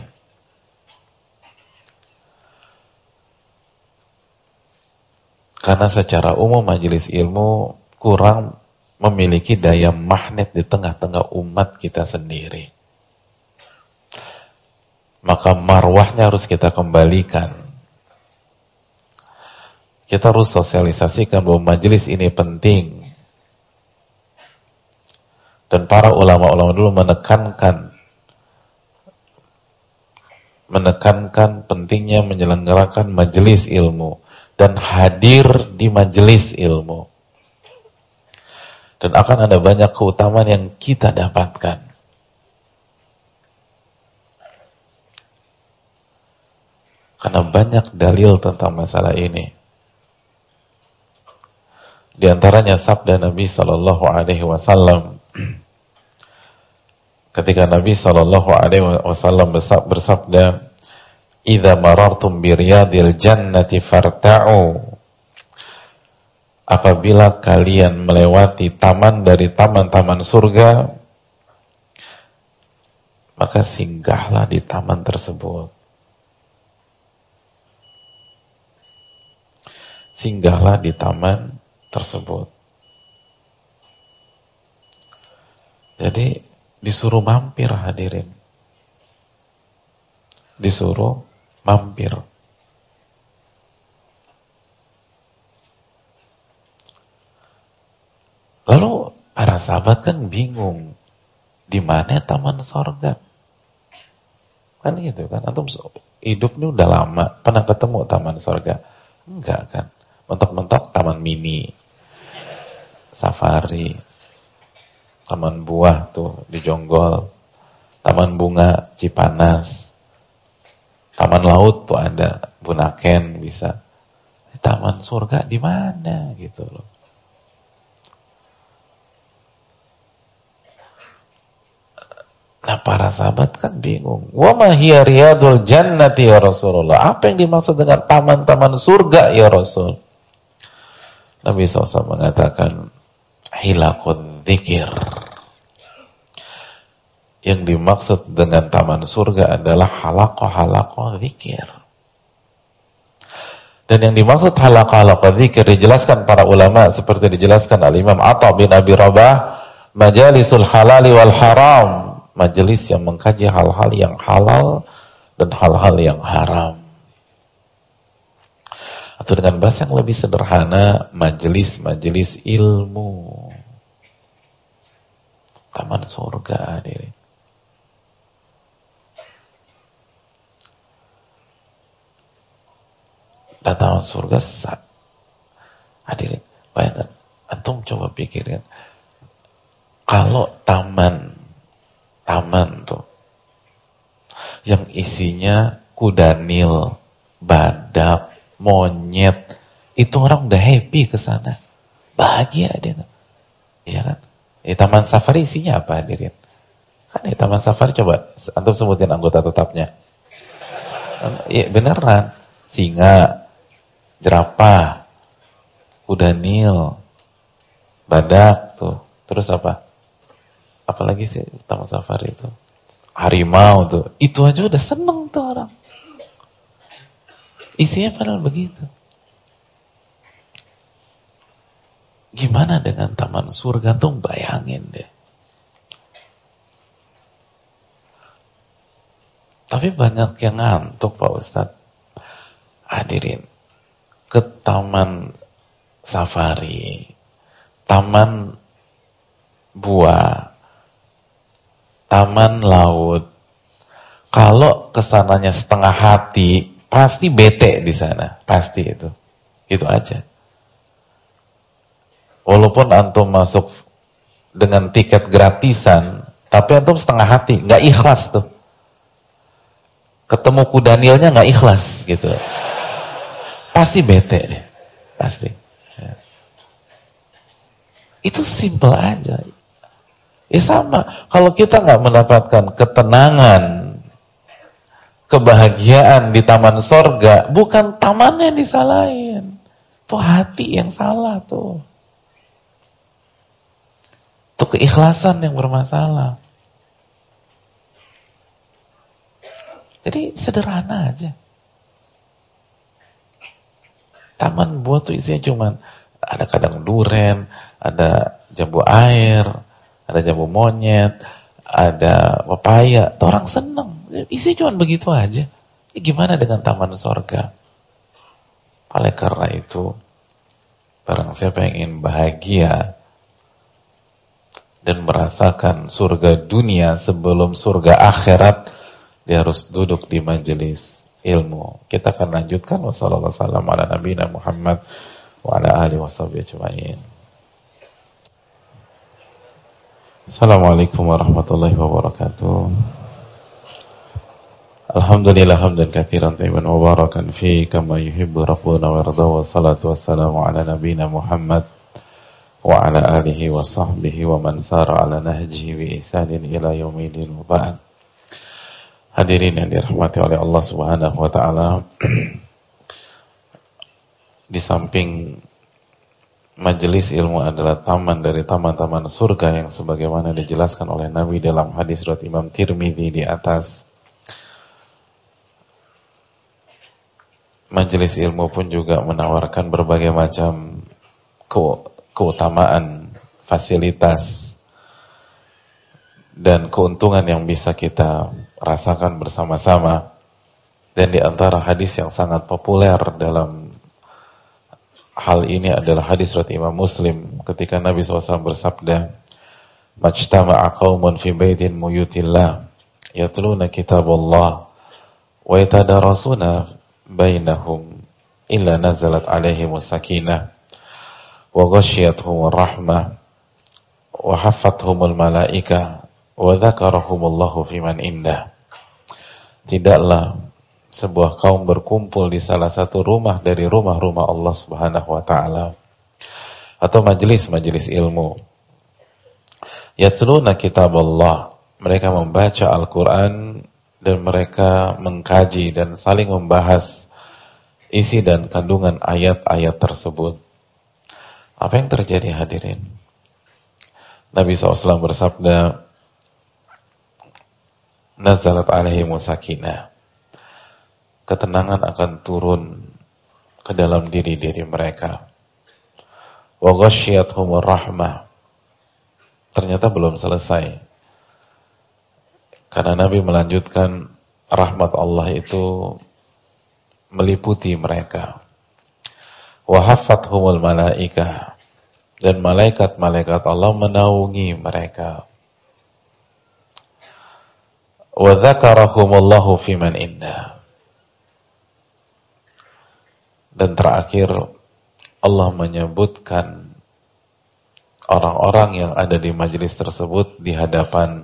Karena secara umum majelis ilmu kurang memiliki daya magnet di tengah-tengah umat kita sendiri. Maka marwahnya harus kita kembalikan. Kita harus sosialisasikan bahwa majelis ini penting. Dan para ulama-ulama dulu menekankan pentingnya menyelenggarakan majelis ilmu dan hadir di majelis ilmu. Dan akan ada banyak keutamaan yang kita dapatkan. Karena banyak dalil tentang masalah ini. Di antaranya sabda Nabi sallallahu alaihi wasallam ketika Nabi sallallahu alaihi wasallam bersabda, "Idza marartum bi riyadil jannati farta'u." Apabila kalian melewati taman dari taman-taman surga, maka singgahlah di taman tersebut. Singgahlah di taman tersebut. Jadi disuruh mampir, hadirin. Disuruh mampir. Lalu para sahabat kan bingung, di mana taman sorga? Kan gitu kan, antum hidup ini udah lama, pernah ketemu taman sorga? Enggak kan, mentok-mentok taman mini, safari, taman buah tuh di Jonggol, taman bunga Cipanas, taman laut tuh ada, Bunaken bisa. Taman surga di mana gitu loh. Nah para sahabat kan bingung. Wa ma hiya riyadul jannati ya Rasulullah. Apa yang dimaksud dengan taman-taman surga ya Rasul? Nabi SAW mengatakan hilaqud dzikir. Yang dimaksud dengan taman surga adalah halaqah-halaqah dzikir. Dan yang dimaksud halaqah-halaqah dzikir dijelaskan para ulama seperti dijelaskan Al-Imam Atha bin Abi Rabah, majalisul halali wal haram. Majelis yang mengkaji hal-hal yang halal dan hal-hal yang haram. Atau dengan bahasa yang lebih sederhana, majelis-majelis ilmu. Taman surga, hadirin. Dan taman surga, hadirin, bayangkan, antum coba pikirin, kalau taman tuh yang isinya kuda nil, badak, monyet, itu orang udah happy ke sana, bahagia dia, iya kan? Taman safari isinya apa, hadirin? Kan taman safari, coba antum sebutin anggota tetapnya. Iya beneran, singa, jerapah, kuda nil, badak tuh, terus apa? Apalagi sih taman safari itu, harimau tuh, itu aja udah seneng tuh orang. Isinya padahal begitu. Gimana dengan taman surga tuh, bayangin deh. Tapi banyak yang ngantuk Pak Ustadz. Hadirin, ke taman safari, taman buah, taman laut, kalau kesananya setengah hati, pasti bete di sana, pasti itu aja. Walaupun antum masuk dengan tiket gratisan, tapi antum setengah hati, nggak ikhlas tuh. Ketemu kuda nilnya nggak ikhlas gitu, pasti bete deh, pasti. Ya. Itu simple aja. Ya sama, kalau kita nggak mendapatkan ketenangan, kebahagiaan di taman sorga, bukan tamannya yang disalahin, tuh hati yang salah tuh keikhlasan yang bermasalah. Jadi sederhana aja. Taman buah tuh isinya cuman ada kadang duren, ada jambu air, ada jambu monyet, ada pepaya, tuh orang seneng. Isinya cuma begitu aja. Ya, gimana dengan taman sorga? Oleh karena itu, barang siapa yang ingin bahagia dan merasakan surga dunia sebelum surga akhirat, dia harus duduk di majelis ilmu. Kita akan lanjutkan. Wassallallahu wasallam ala nabiyina Muhammad wa ala alihi washabihi ajma'in. Assalamualaikum warahmatullahi wabarakatuh. Alhamdulillah hamdan katsiran tayyiban mubarakan fi kama yuhibbu rabbuna wa yarda wa salatu wassalamu ala nabiyyina Muhammad wa ala alihi wa sahbihi wa man sara ala nahjihi bi ihsanin ila yaumil wa ba'd. Hadirin yang dirahmati oleh Allah Subhanahu wa taala, di samping majelis ilmu adalah taman dari taman-taman surga yang sebagaimana dijelaskan oleh Nabi dalam hadis riwayat Imam Tirmidzi di atas, majelis ilmu pun juga menawarkan berbagai macam keutamaan, fasilitas, dan keuntungan yang bisa kita rasakan bersama-sama. Dan di antara hadis yang sangat populer dalam hal ini adalah hadis riwayat Imam Muslim ketika Nabi SAW bersabda, "Majtama'a qaumun fi baitin muyutillah yatluna kitaballah wa yatadarasuna bainahum illa nazalat alaihimus sakinah wa ghasyiyatuhumur rahmah wa haffathumul malaikah wa dzakarahumullahu fiman indah." Tidaklah sebuah kaum berkumpul di salah satu rumah dari rumah-rumah Allah Subhanahu wa taala atau majelis-majelis ilmu, yatluna kitaballah, mereka membaca Al-Qur'an dan mereka mengkaji dan saling membahas isi dan kandungan ayat-ayat tersebut. Apa yang terjadi, hadirin? Nabi SAW bersabda, nazalat alaihimus sakinah, ketenangan akan turun ke dalam diri-diri mereka. Wa ghasyiyatuhumur rahmah. Ternyata belum selesai. Karena Nabi melanjutkan, rahmat Allah itu meliputi mereka. Wa haffathumul malaikah, dan malaikat-malaikat Allah menaungi mereka. Wa dzakarahumullahu fiman indah. Dan terakhir Allah menyebutkan orang-orang yang ada di majelis tersebut di hadapan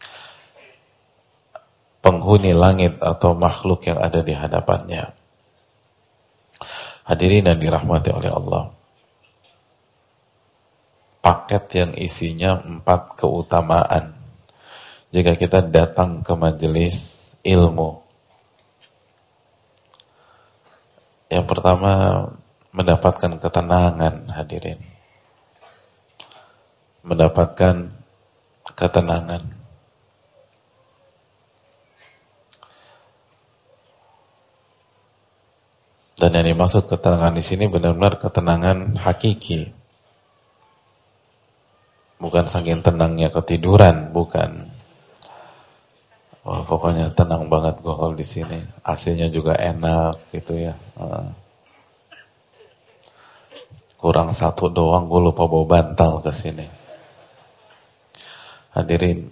penghuni langit atau makhluk yang ada di hadapannya. Hadirin yang dirahmati oleh Allah, paket yang isinya 4 keutamaan jika kita datang ke majelis ilmu. Yang pertama, mendapatkan ketenangan, hadirin. Mendapatkan ketenangan. Dan yang dimaksud ketenangan di sini benar-benar ketenangan hakiki. Bukan saking tenangnya ketiduran, bukan. Wah, pokoknya tenang banget gua kalau di sini. AC-nya juga enak gitu ya. Kurang 1 doang, gua lupa bawa bantal ke sini. Hadirin,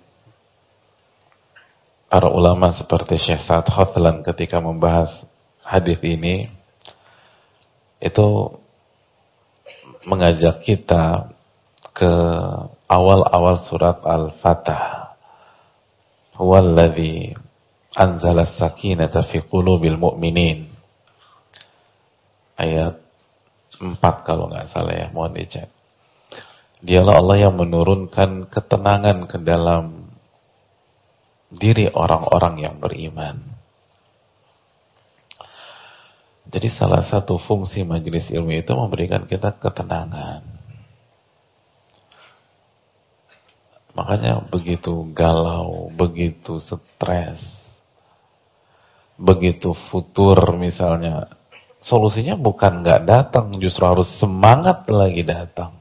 para ulama seperti Syekh Sa'ad Khotlan ketika membahas hadis ini, itu mengajak kita ke awal-awal surat Al-Fatah. Huwallazi anzala as-sakinata fi qulubil mu'minin. Ayat 4 kalau nggak salah ya, mohon dicek. Dialah Allah yang menurunkan ketenangan ke dalam diri orang-orang yang beriman. Jadi salah satu fungsi majelis ilmu itu memberikan kita ketenangan. Makanya begitu galau, begitu stres, begitu futur misalnya, solusinya bukan nggak datang, justru harus semangat lagi datang.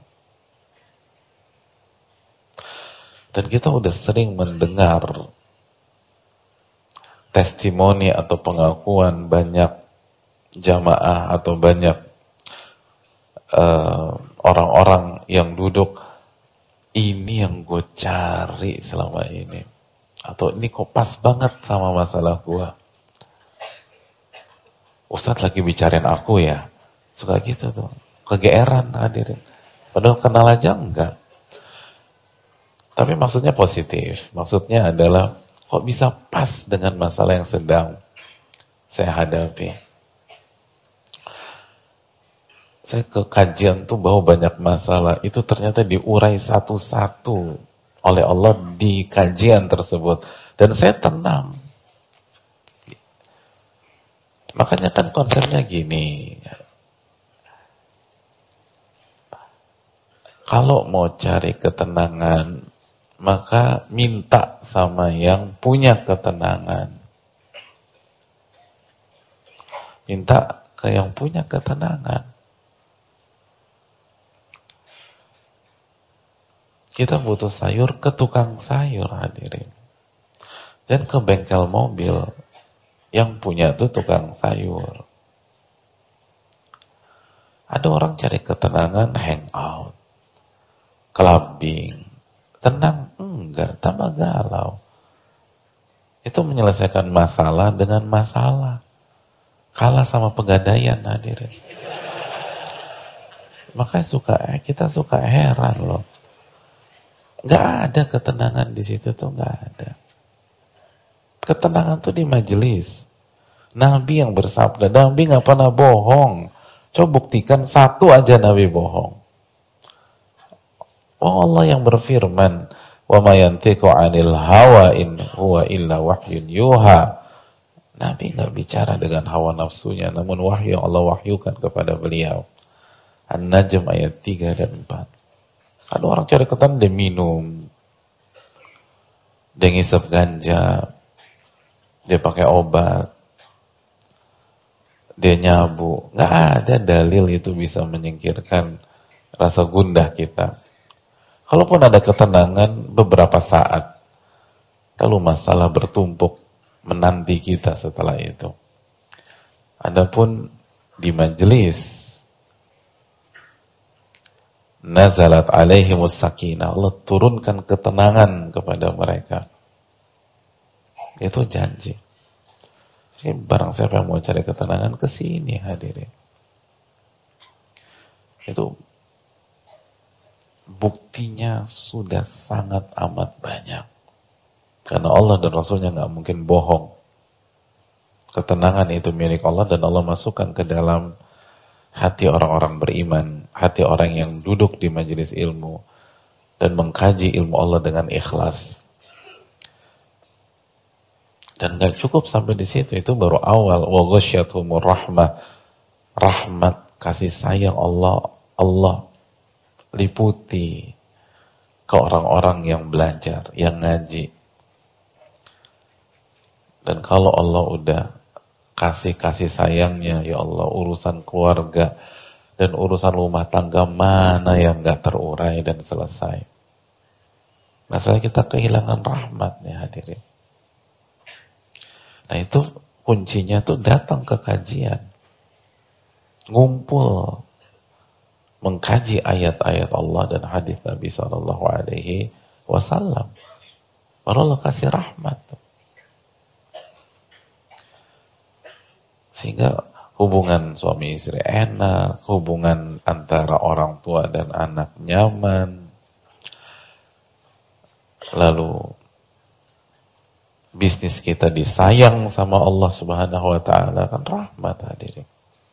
Dan kita udah sering mendengar testimoni atau pengakuan banyak jamaah atau banyak orang-orang yang duduk, ini yang gue cari selama ini, atau ini kok pas banget sama masalah gue. Ustadz lagi bicarain aku ya, suka gitu tuh, kegeeran hadirin. Padahal kenal aja enggak. Tapi maksudnya positif, maksudnya adalah kok bisa pas dengan masalah yang sedang saya hadapi. Saya ke kajian tuh bawa banyak masalah, itu ternyata diurai satu-satu oleh Allah di kajian tersebut, dan saya tenang. Makanya kan konsepnya gini, kalau mau cari ketenangan, maka minta sama yang punya ketenangan. Minta ke yang punya ketenangan. Kita butuh sayur, ke tukang sayur, hadirin. Dan ke bengkel mobil, yang punya tuh tukang sayur. Ada orang cari ketenangan, hangout, clubbing. Tenang? Enggak, tambah galau. Itu menyelesaikan masalah dengan masalah. Kalah sama pegadaian, hadirin. Makanya kita suka heran loh. Nggak ada ketenangan di situ tuh, nggak ada. Ketenangan tuh di majelis. Nabi yang bersabda, Nabi nggak pernah bohong. Coba buktikan satu aja Nabi bohong. Oh, Allah yang berfirman, wa ma yantiqu 'anil hawa in huwa illa wahyun yuha. Nabi nggak bicara dengan hawa nafsunya, namun wahyu yang Allah wahyukan kepada beliau. An-Najm ayat 3 dan 4. Ada orang cari ketenangan, dia minum, dia ngisep ganja, dia pakai obat, dia nyabu. Nggak ada dalil itu bisa menyingkirkan rasa gundah kita. Kalaupun ada ketenangan beberapa saat, lalu masalah bertumpuk menanti kita setelah itu. Adapun di majelis, nazalat alaihimus sakinah, Allah turunkan ketenangan kepada mereka. Itu janji. Jadi barang siapa yang mau cari ketenangan, ke sini hadirin. Itu buktinya sudah sangat amat banyak. Karena Allah dan Rasulnya nggak mungkin bohong. Ketenangan itu milik Allah, dan Allah masukkan ke dalam hati orang-orang beriman, hati orang yang duduk di majelis ilmu dan mengkaji ilmu Allah dengan ikhlas. Dan gak cukup sampai di situ, itu baru awal. Wa ghasyiyatuhumur rahmah, rahmat kasih sayang Allah liputi ke orang-orang yang belajar, yang ngaji. Dan kalau Allah udah kasih sayangnya, ya Allah, urusan keluarga dan urusan rumah tangga mana yang gak terurai dan selesai. Masalah kita kehilangan rahmatnya, hadirin. Nah itu kuncinya tuh datang ke kajian, ngumpul, mengkaji ayat-ayat Allah dan hadis Nabi SAW. Baru Allah kasih rahmat tuh. Sehingga hubungan suami istri enak, hubungan antara orang tua dan anak nyaman. Lalu bisnis kita disayang sama Allah Subhanahu wa taala, kan rahmat, hadirin.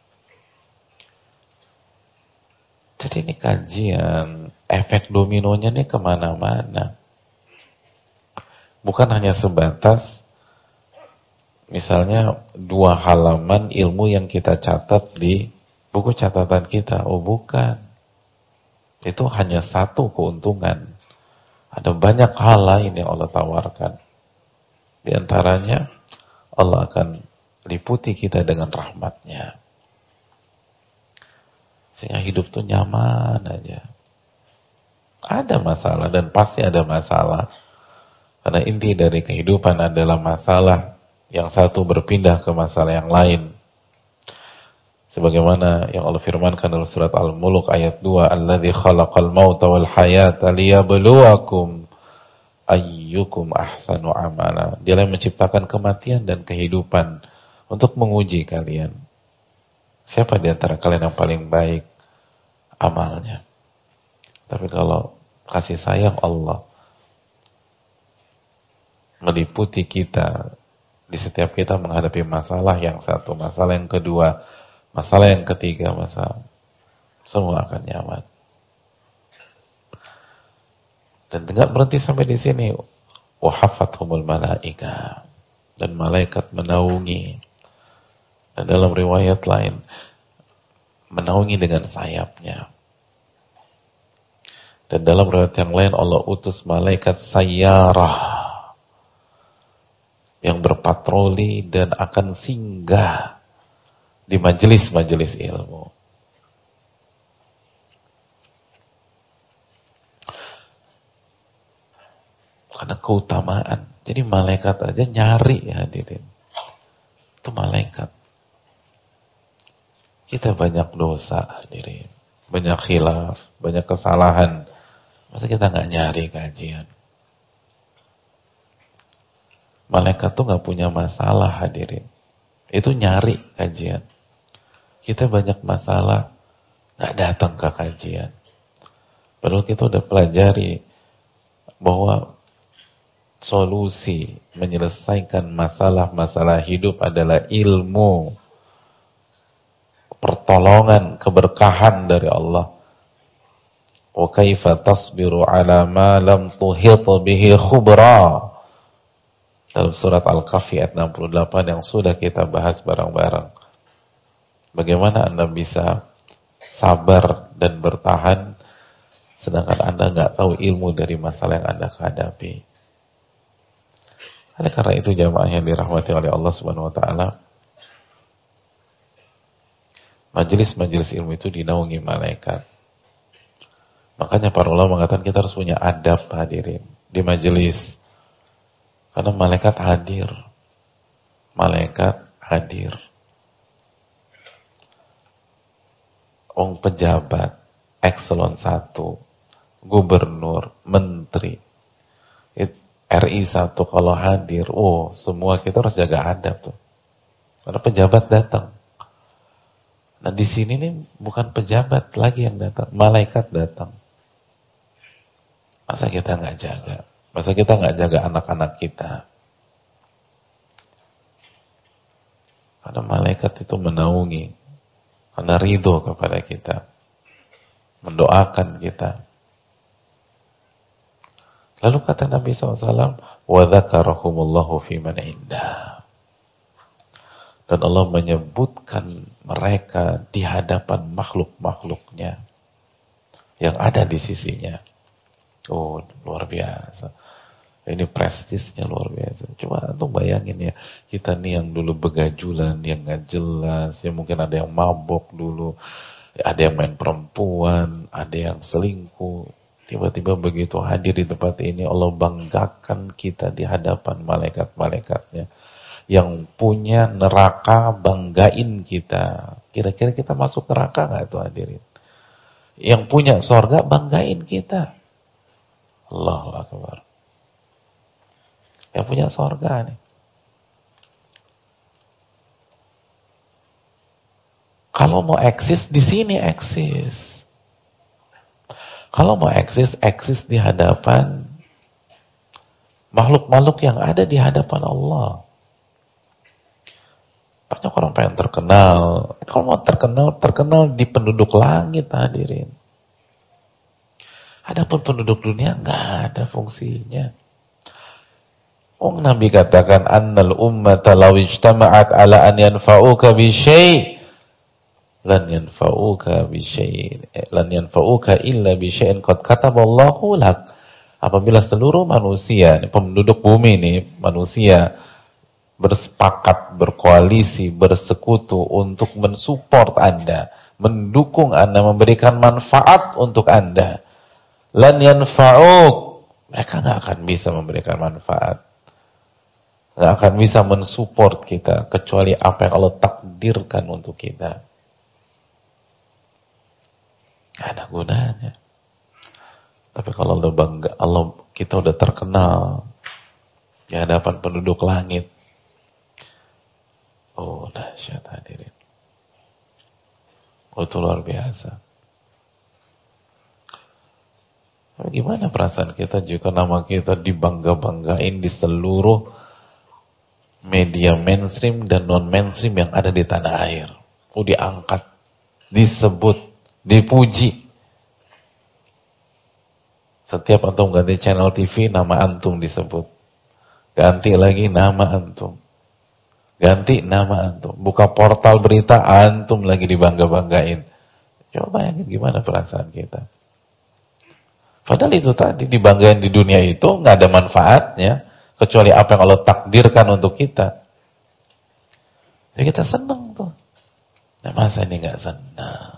Jadi ini kajian, efek dominonya nih kemana-mana. Bukan hanya sebatas misalnya 2 halaman ilmu yang kita catat di buku catatan kita. Oh bukan. Itu hanya satu keuntungan. Ada banyak hal lain yang Allah tawarkan. Di antaranya Allah akan liputi kita dengan rahmatnya. Sehingga hidup tuh nyaman aja. Ada masalah dan pasti ada masalah. Karena inti dari kehidupan adalah masalah. Yang satu berpindah ke masalah yang lain. Sebagaimana yang Allah firmankan dalam surat Al-Mulk ayat 2, "Alladzi khalaqal mauta wal hayata liyabluwakum ayyukum ahsanu amala." Dia yang menciptakan kematian dan kehidupan untuk menguji kalian. Siapa di antara kalian yang paling baik amalnya? Tapi kalau kasih sayang Allah meliputi kita Di setiap kita menghadapi masalah yang satu, masalah yang kedua, masalah yang ketiga, semua akan nyaman. Dan tidak berhenti sampai di sini. Wahafathumul malaika, dan malaikat menaungi. Dan dalam riwayat lain, menaungi dengan sayapnya. Dan dalam riwayat yang lain, Allah utus malaikat sayyarah yang berpatroli dan akan singgah di majelis-majelis ilmu. Karena keutamaan. Jadi malaikat aja nyari ya hadirin. Itu malaikat. Kita banyak dosa hadirin. Banyak khilaf, banyak kesalahan. Masa kita nggak nyari kajian? Malaikat tuh nggak punya masalah hadirin. Itu nyari kajian. Kita banyak masalah, nggak datang ke kajian. Padahal kita udah pelajari bahwa solusi menyelesaikan masalah-masalah hidup adalah ilmu, pertolongan, keberkahan dari Allah. Wa kaifa tasbiru ala ma lam tuhit bihi khubra. Dalam surat Al-Kahfi ayat 68 yang sudah kita bahas bareng-bareng. Bagaimana Anda bisa sabar dan bertahan sedangkan Anda nggak tahu ilmu dari masalah yang Anda hadapi. Oleh karena itu jamaah yang dirahmati oleh Allah Subhanahu wa taala, majelis-majelis ilmu itu dinaungi malaikat. Makanya para ulama mengatakan kita harus punya adab hadirin di majelis. Karena malaikat hadir. Malaikat hadir. Pejabat, ekselon 1, gubernur, menteri, RI 1 kalau hadir, semua kita harus jaga adab tuh. Karena pejabat datang. Nah di sini nih bukan pejabat lagi yang datang, malaikat datang. Masa kita nggak jaga? Masa kita nggak jaga anak-anak kita? Karena malaikat itu menaungi, karena ridho kepada kita, mendoakan kita. Lalu kata Nabi SAW, وَذَكَرَهُمُ اللَّهُ فِي مَنْ عِنْدَهُ. Dan Allah menyebutkan mereka di hadapan makhluk-makhluknya yang ada di sisinya. Luar biasa. Ini prestisnya luar biasa. Cuma tuh bayangin ya, kita nih yang dulu begajulan, yang gak jelas, ya mungkin ada yang mabok dulu, ada yang main perempuan, ada yang selingkuh. Tiba-tiba begitu hadir di tempat ini, Allah banggakan kita di hadapan malaikat-malaikatnya. Yang punya neraka banggain kita. Kira-kira kita masuk neraka gak itu hadirin? Yang punya sorga banggain kita. Allahu Akbar. Yang punya sorga nih. Kalau mau eksis, di sini eksis. Kalau mau eksis di hadapan makhluk-makhluk yang ada di hadapan Allah. Banyak orang pengen terkenal. Kalau mau terkenal di penduduk langit hadirin. Adapun penduduk dunia nggak ada fungsinya. Nabi katakan annal ummata law ijtama'at ala an yanfa'uka bi syai' lan yanfa'uka illa bi syai'in qad kataballahu lak. Apabila seluruh manusia, penduduk bumi ini, manusia bersepakat, berkoalisi, bersekutu untuk mensupport Anda, mendukung Anda, memberikan manfaat untuk Anda, lan yanfa'uk, mereka nggak akan bisa memberikan manfaat, nggak akan bisa mensupport kita kecuali apa yang Allah takdirkan untuk kita. Nggak ada gunanya. Tapi kalau Allah bangga, kita udah terkenal di hadapan penduduk langit, dahsyat hadirin. Itu luar biasa. Tapi gimana perasaan kita jika nama kita dibangga-banggain di seluruh media mainstream dan non-mainstream yang ada di tanah air. Diangkat, disebut, dipuji. Setiap antum ganti channel TV, nama antum disebut. Ganti lagi nama antum. Ganti nama antum. Buka portal berita, antum lagi dibangga-banggain. Coba bayangin gimana perasaan kita. Padahal itu tadi dibanggain di dunia itu nggak ada manfaatnya. Kecuali apa yang Allah takdirkan untuk kita. Ya kita senang tuh. Nah, masa ini nggak senang?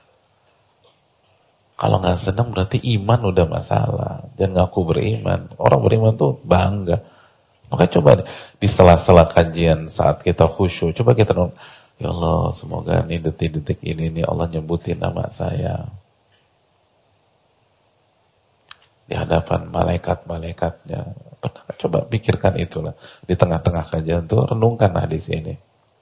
Kalau nggak senang berarti iman udah masalah. Jangan ngaku beriman. Orang beriman tuh bangga. Maka coba di sela-sela kajian saat kita khusyuk, coba kita nonton, ya Allah, semoga nih detik-detik ini nih Allah nyebutin nama saya di hadapan malaikat-malaikatnya. Pernah coba pikirkan itulah di tengah-tengah kajian tuh, renungkan hadis ini.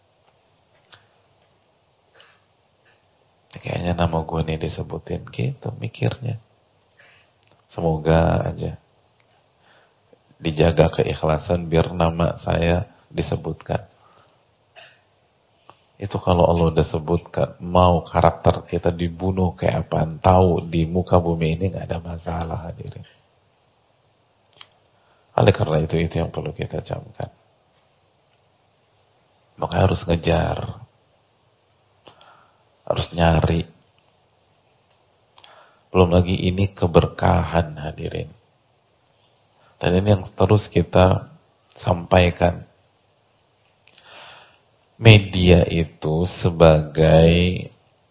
Kayaknya nama gue nih disebutin gitu mikirnya. Semoga aja dijaga keikhlasan biar nama saya disebutkan. Itu kalau Allah udah sebutkan, mau karakter kita dibunuh kayak apaan, tahu di muka bumi ini gak ada masalah hadirin. Oleh karena itu yang perlu kita camkan. Maka harus ngejar, harus nyari. Belum lagi ini keberkahan hadirin. Dan ini yang terus kita sampaikan. Media itu sebagai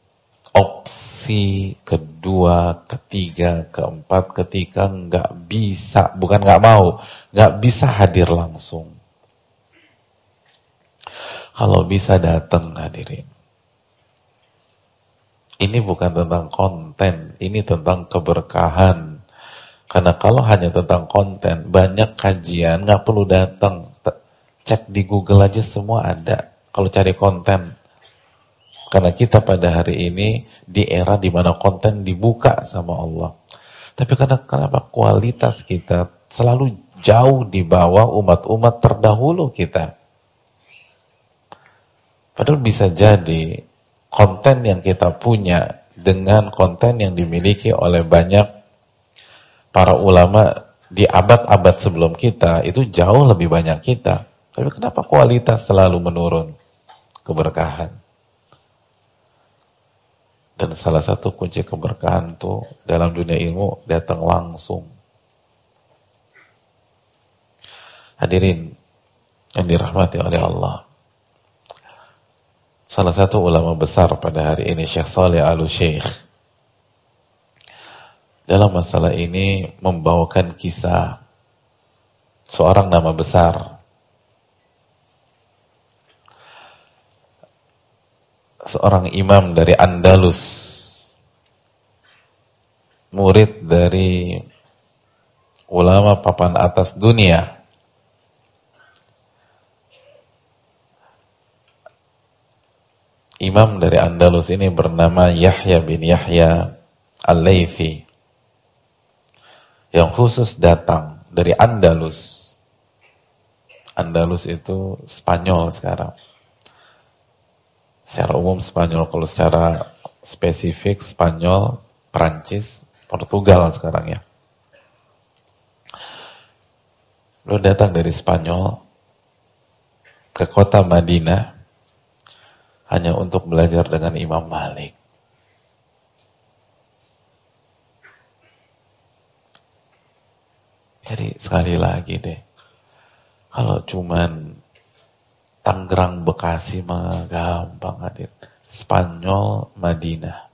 opsi kedua, ketiga, keempat ketika nggak bisa, bukan nggak mau, nggak bisa hadir langsung. Kalau bisa datang hadirin. Ini bukan tentang konten, ini tentang keberkahan. Karena kalau hanya tentang konten, banyak kajian nggak perlu datang. Cek di Google aja semua ada. Kalau cari konten, karena kita pada hari ini di era di mana konten dibuka sama Allah. Tapi kenapa kualitas kita selalu jauh di bawah umat-umat terdahulu kita? Padahal bisa jadi konten yang kita punya dengan konten yang dimiliki oleh banyak para ulama di abad-abad sebelum kita itu jauh lebih banyak kita. Tapi kenapa kualitas selalu menurun? Keberkahan. Dan salah satu kunci keberkahan itu dalam dunia ilmu datang langsung. Hadirin yang dirahmati oleh Allah. Salah satu ulama besar pada hari ini Syekh Shalih Al-Utsaimin dalam masalah ini membawakan kisah seorang nama besar, seorang imam dari Andalus, murid dari ulama papan atas dunia. Imam dari Andalus ini bernama Yahya bin Yahya Al-Laythi, yang khusus datang dari Andalus. Andalus itu Spanyol sekarang. Secara umum Spanyol, kalau secara spesifik Spanyol, Perancis, Portugal sekarang ya. Beliau datang dari Spanyol ke kota Madinah hanya untuk belajar dengan Imam Malik. Jadi sekali lagi deh, kalau cuman Tangerang, Bekasi mah gampang hadir. Spanyol, Madinah.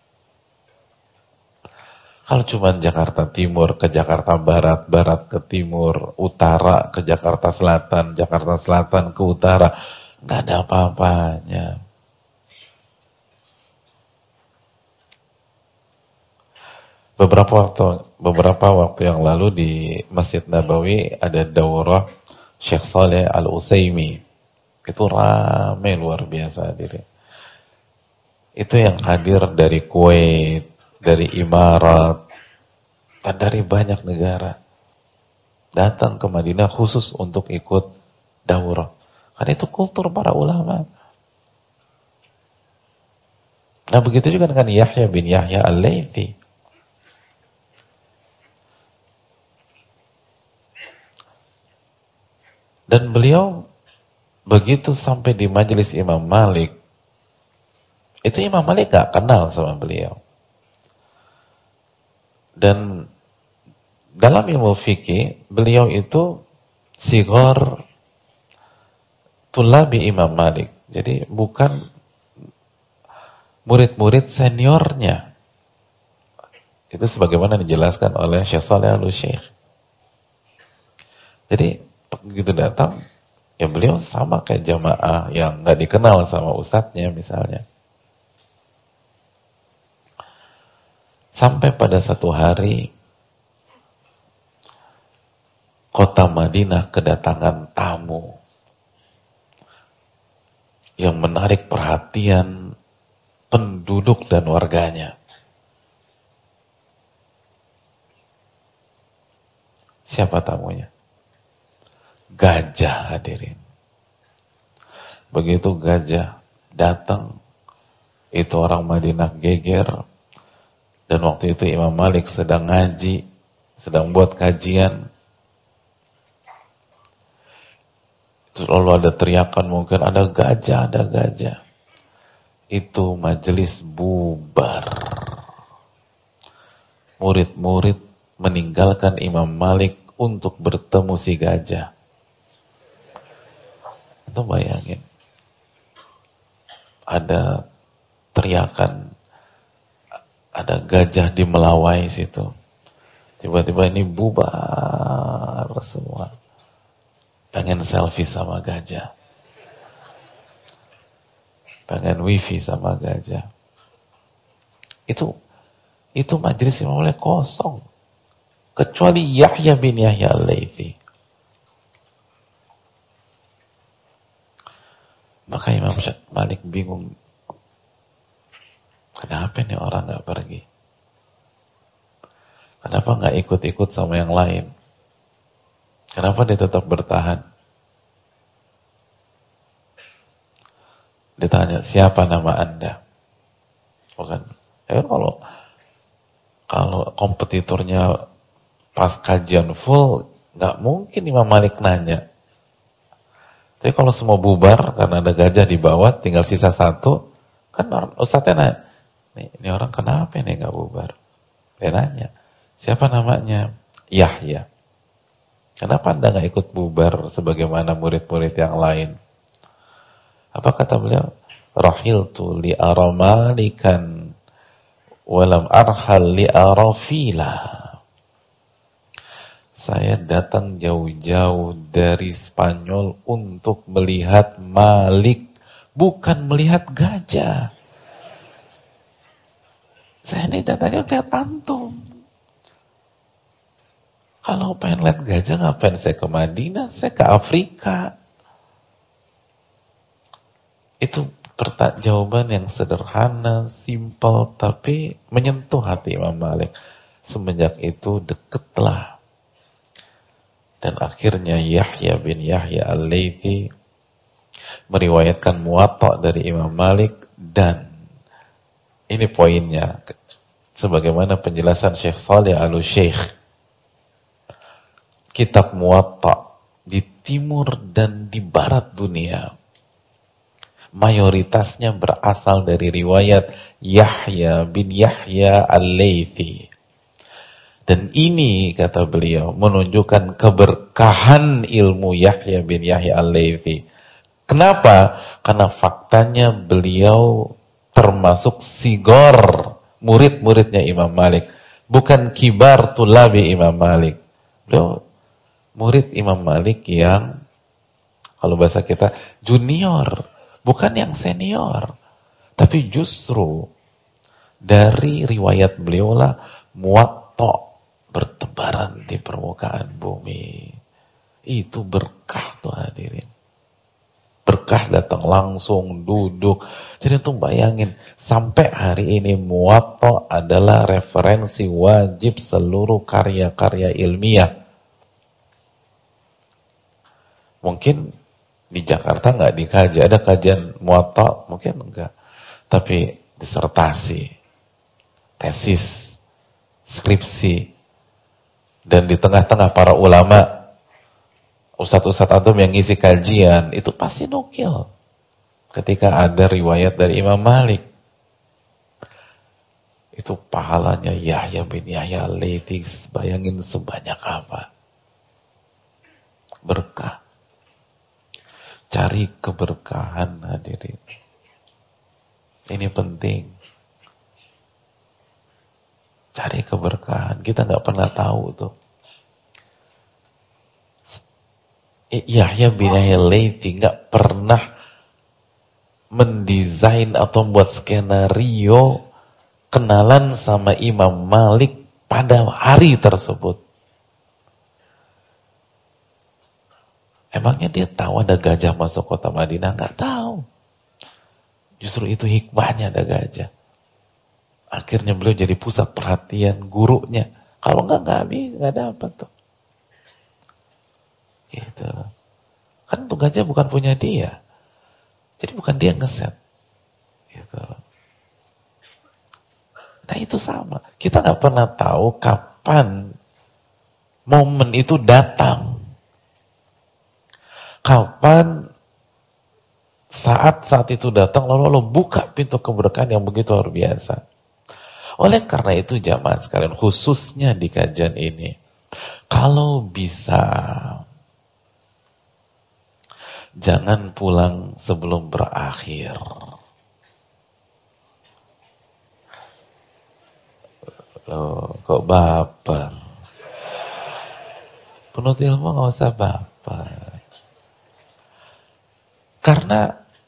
Kalau cuma Jakarta Timur ke Jakarta Barat, Barat ke Timur, Utara ke Jakarta Selatan, Jakarta Selatan ke Utara, nggak ada apa-apanya. Beberapa waktu yang lalu di Masjid Nabawi ada daurah Syekh Shalih Al-Utsaimin. Itu ramai luar biasa diri. Itu yang hadir dari Kuwait, dari Imarat, dan dari banyak negara. Datang ke Madinah khusus untuk ikut daurah. Kan itu kultur para ulama. Nah begitu juga dengan Yahya bin Yahya al-Laythi. Dan beliau begitu sampai di majelis Imam Malik, itu Imam Malik gak kenal sama beliau. Dan dalam ilmu fikih, beliau itu sigor tulabi Imam Malik. Jadi bukan murid-murid seniornya. Itu sebagaimana dijelaskan oleh Syekh Shalih Al-Syekh. Jadi begitu datang, ya beliau sama kayak jamaah yang gak dikenal sama ustadznya misalnya. Sampai pada satu hari kota Madinah kedatangan tamu yang menarik perhatian penduduk dan warganya. Siapa tamunya? Gajah, hadirin. Begitu gajah datang, itu orang Madinah geger. Dan waktu itu Imam Malik sedang ngaji, sedang buat kajian. Itu lalu ada teriakan, mungkin ada gajah, ada gajah. Itu majelis bubar. Murid-murid meninggalkan Imam Malik untuk bertemu si gajah. Itu bayangin. Ada teriakan, ada gajah di Melawai situ. Tiba-tiba ini bubar semua. Pengen selfie sama gajah. Pengen wifi sama gajah. Itu majelis Imam Malik kosong. Kecuali Yahya bin Yahya al-Laythi. Maka Imam Malik bingung. Kenapa nih orang gak pergi? Kenapa gak ikut-ikut sama yang lain? Kenapa dia tetap bertahan? Ditanya, siapa nama Anda? Bukan. Ya kalau kompetitornya pas kajian full, gak mungkin Imam Malik nanya. Tapi kalau semua bubar karena ada gajah di bawah, tinggal sisa satu, kan ustadznya nanya, ini orang kenapa nih gak bubar? Dia nanya, siapa namanya? Yahya. Kenapa Anda gak ikut bubar sebagaimana murid-murid yang lain? Apa kata beliau? Rahiltu li'ara malikan walam arhal li'ara fila. Saya datang jauh-jauh dari Spanyol untuk melihat Malik, bukan melihat gajah. Saya ini datangnya lihat antum. Kalau pengen lihat gajah, ngapain saya ke Madinah? Saya ke Afrika. Itu jawaban yang sederhana, simpel, tapi menyentuh hati Imam Malik. Semenjak itu deketlah. Dan akhirnya Yahya bin Yahya al-Laythi meriwayatkan Muwatta dari Imam Malik, dan ini poinnya, sebagaimana penjelasan Syekh Shalih Al-Syekh, kitab Muwatta di timur dan di barat dunia mayoritasnya berasal dari riwayat Yahya bin Yahya al-Laythi. Dan ini, kata beliau, menunjukkan keberkahan ilmu Yahya bin Yahya al-Laythi. Kenapa? Karena faktanya beliau termasuk sigor murid-muridnya Imam Malik, bukan kibar tulabi Imam Malik. Beliau murid Imam Malik yang, kalau bahasa kita, junior, bukan yang senior. Tapi justru dari riwayat beliau lah Muwatta bertebaran di permukaan bumi. Itu berkah tuh hadirin. Berkah datang langsung, duduk. Jadi tuh bayangin, sampai hari ini Muwatta adalah referensi wajib seluruh karya-karya ilmiah. Mungkin Di Jakarta nggak dikaji, ada kajian muwatta mungkin enggak, tapi disertasi, tesis, skripsi, dan di tengah-tengah para ulama, ustadz-ustadz antum yang ngisi kajian itu pasti nukil ketika ada riwayat dari Imam Malik. Itu pahalanya Yahya bin Yahya Al-Laitsi, bayangin sebanyak apa. Berkah. Cari keberkahan, hadirin. Ini penting. Cari keberkahan. Kita nggak pernah tahu tuh. Yahya bin Yahya Al-Laitsi nggak pernah mendesain atau membuat skenario kenalan sama Imam Malik pada hari tersebut. Emangnya dia tahu ada gajah masuk kota Madinah? Nggak tahu. Justru itu hikmahnya ada gajah. Akhirnya beliau jadi pusat perhatian gurunya. Kalau nggak dapat tuh. Gitu. Kan tuh gajah bukan punya dia. Jadi bukan dia ngeset. Gitu. Nah itu sama. Kita nggak pernah tahu kapan momen itu datang. Kapan saat itu datang, lalu Allah buka pintu keberkahan yang begitu luar biasa. Oleh karena itu jamaah sekalian, khususnya di kajian ini, kalau bisa jangan pulang sebelum berakhir. Loh, kok baper? Penuntut ilmu nggak usah baper. Karena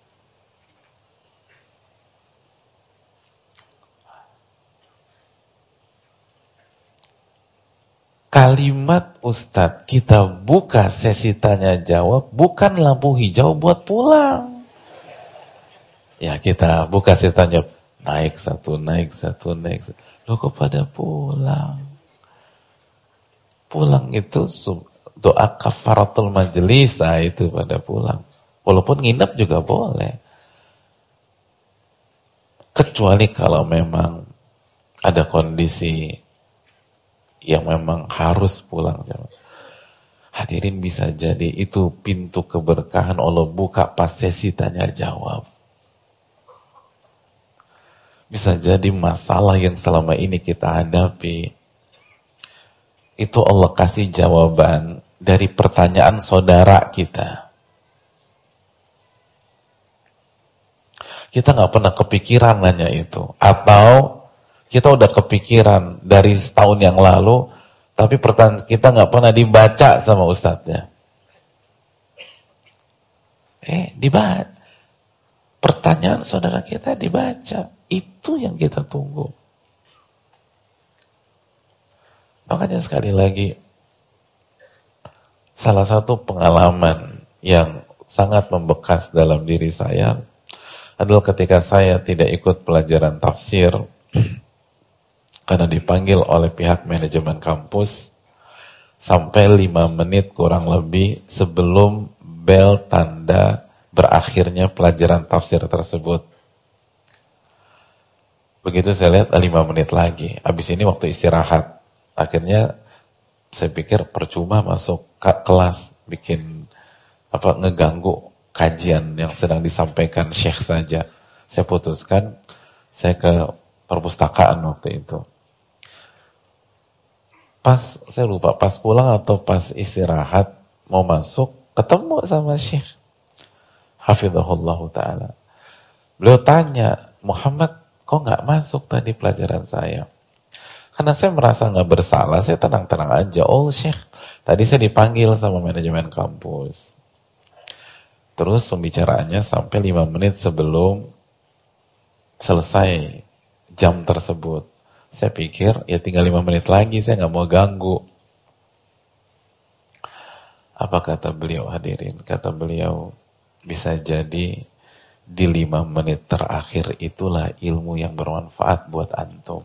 kalimat Ustadz, kita buka sesi tanya jawab, bukan lampu hijau buat pulang. Ya kita buka sesi tanya jawab, naik satu. Loh kok pada pulang? Pulang itu doa kafaratul majelis, itu pada pulang. Walaupun nginep juga boleh. Kecuali kalau memang ada kondisi yang memang harus pulang. Hadirin, bisa jadi itu pintu keberkahan Allah buka pas sesi tanya jawab. Bisa jadi masalah yang selama ini kita hadapi, itu Allah kasih jawaban dari pertanyaan saudara kita. Kita nggak pernah kepikiran nanya itu. Atau kita udah kepikiran dari setahun yang lalu, tapi pertanyaan kita nggak pernah dibaca sama ustadznya. Dibaca. Pertanyaan saudara kita dibaca. Itu yang kita tunggu. Makanya sekali lagi, salah satu pengalaman yang sangat membekas dalam diri saya adalah ketika saya tidak ikut pelajaran tafsir karena dipanggil oleh pihak manajemen kampus sampai 5 menit kurang lebih sebelum bel tanda berakhirnya pelajaran tafsir tersebut. Begitu saya lihat 5 menit lagi, habis ini waktu istirahat. Akhirnya saya pikir percuma masuk kelas bikin ngeganggu kajian yang sedang disampaikan Syekh saja. Saya putuskan saya ke perpustakaan waktu itu. Saya lupa pas pulang atau pas istirahat mau masuk, ketemu sama Syekh hafizahullah ta'ala. Beliau tanya, Muhammad kok nggak masuk tadi pelajaran saya? Karena saya merasa nggak bersalah, saya tenang-tenang aja. Oh Syekh, tadi saya dipanggil sama manajemen kampus. Terus pembicaraannya sampai 5 menit sebelum selesai jam tersebut. Saya pikir ya tinggal 5 menit lagi, saya nggak mau ganggu. Apa kata beliau, hadirin? Kata beliau, bisa jadi di 5 menit terakhir itulah ilmu yang bermanfaat buat antum.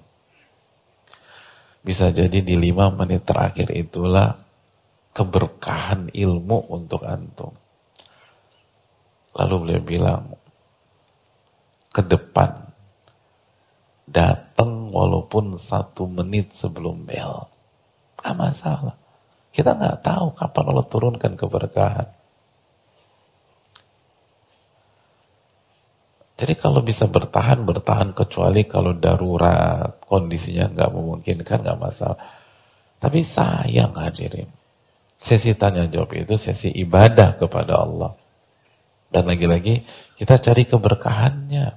Bisa jadi di 5 menit terakhir itulah keberkahan ilmu untuk antum. Lalu beliau bilang, ke depan datang walaupun 1 menit sebelum bel, gak masalah. Kita gak tahu kapan Allah turunkan keberkahan. Jadi kalau bisa bertahan, kecuali kalau darurat, kondisinya gak memungkinkan, gak masalah. Tapi sayang hadirin, sesi tanya jawab itu sesi ibadah kepada Allah. Dan lagi-lagi kita cari keberkahannya.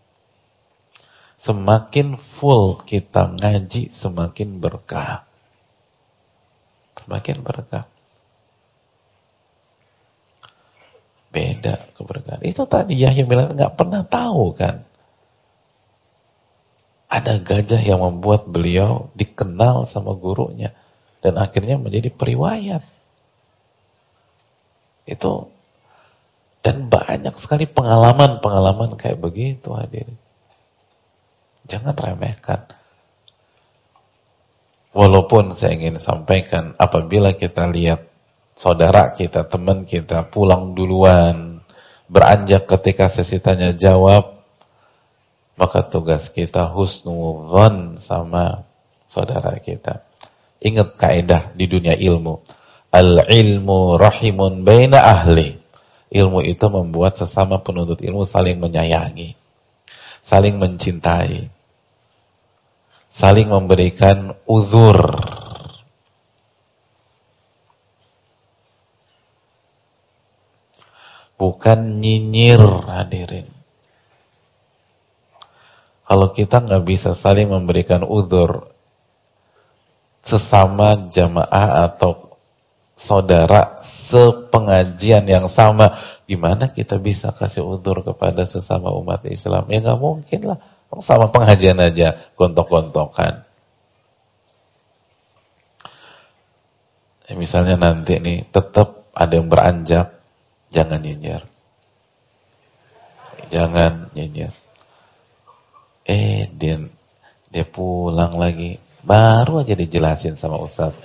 Semakin full kita ngaji, semakin berkah. Semakin berkah. Beda keberkahan. Itu tadi Yahya bilang nggak pernah tahu kan. Ada gajah yang membuat beliau dikenal sama gurunya. Dan akhirnya menjadi periwayat. Itu. Dan banyak sekali pengalaman-pengalaman kayak begitu hadirin. Jangan remehkan. Walaupun saya ingin sampaikan, apabila kita lihat saudara kita, teman kita pulang duluan, beranjak ketika sesi tanya jawab, maka tugas kita husnudzon sama saudara kita. Ingat kaidah di dunia ilmu, al-ilmu rahimun baina ahli. Ilmu itu membuat sesama penuntut ilmu saling menyayangi, saling mencintai, saling memberikan uzur. Bukan nyinyir hadirin. Kalau kita nggak bisa saling memberikan uzur sesama jamaah atau saudara sepengajian yang sama, gimana kita bisa kasih uzur kepada sesama umat Islam? Ya nggak mungkin lah. Sama pengajian aja gontok-gontokan. Misalnya nanti nih tetap ada yang beranjak, jangan nyinyir. Jangan nyinyir. Dia pulang lagi, baru aja dijelasin sama Ustaz.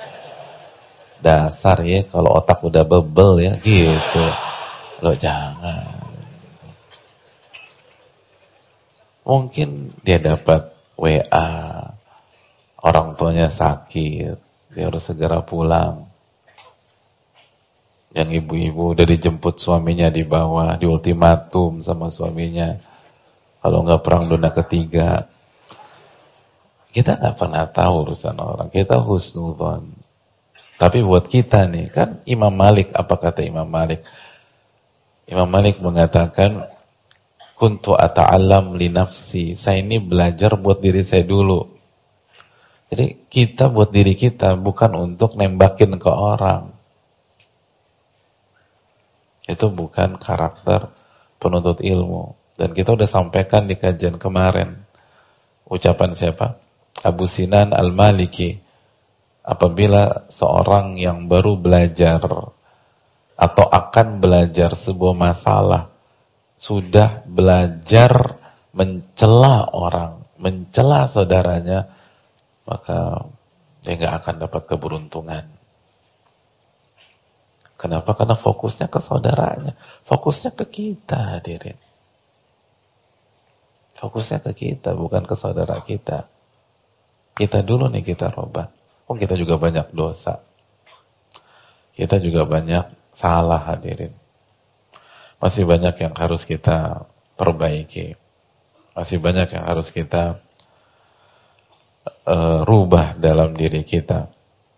Dasar ya, kalau otak udah bebel ya, gitu. Loh jangan. Mungkin dia dapat WA, orang tuanya sakit, dia harus segera pulang. Yang ibu-ibu udah dijemput suaminya di bawah, di ultimatum sama suaminya. Kalau nggak perang dunia ketiga. Kita nggak pernah tahu urusan orang, kita husnudzon. Tapi buat kita nih, kan Imam Malik, apa kata Imam Malik? Imam Malik mengatakan, kuntu ata'allam li nafsi. Saya ini belajar buat diri saya dulu. Jadi kita buat diri kita, bukan untuk nembakin ke orang. Itu bukan karakter penuntut ilmu. Dan kita udah sampaikan di kajian kemarin. Ucapan siapa? Abu Sinan Al-Maliki. Apabila seorang yang baru belajar atau akan belajar sebuah masalah, sudah belajar mencela orang, mencela saudaranya, maka dia nggak akan dapat keberuntungan. Kenapa? Karena fokusnya ke saudaranya, fokusnya ke kita, hadirin. Fokusnya ke kita, bukan ke saudara kita. Kita dulu nih kita robah. Kita juga banyak dosa. Kita juga banyak salah, hadirin. Masih banyak yang harus kita perbaiki. Masih banyak yang harus kita rubah dalam diri kita.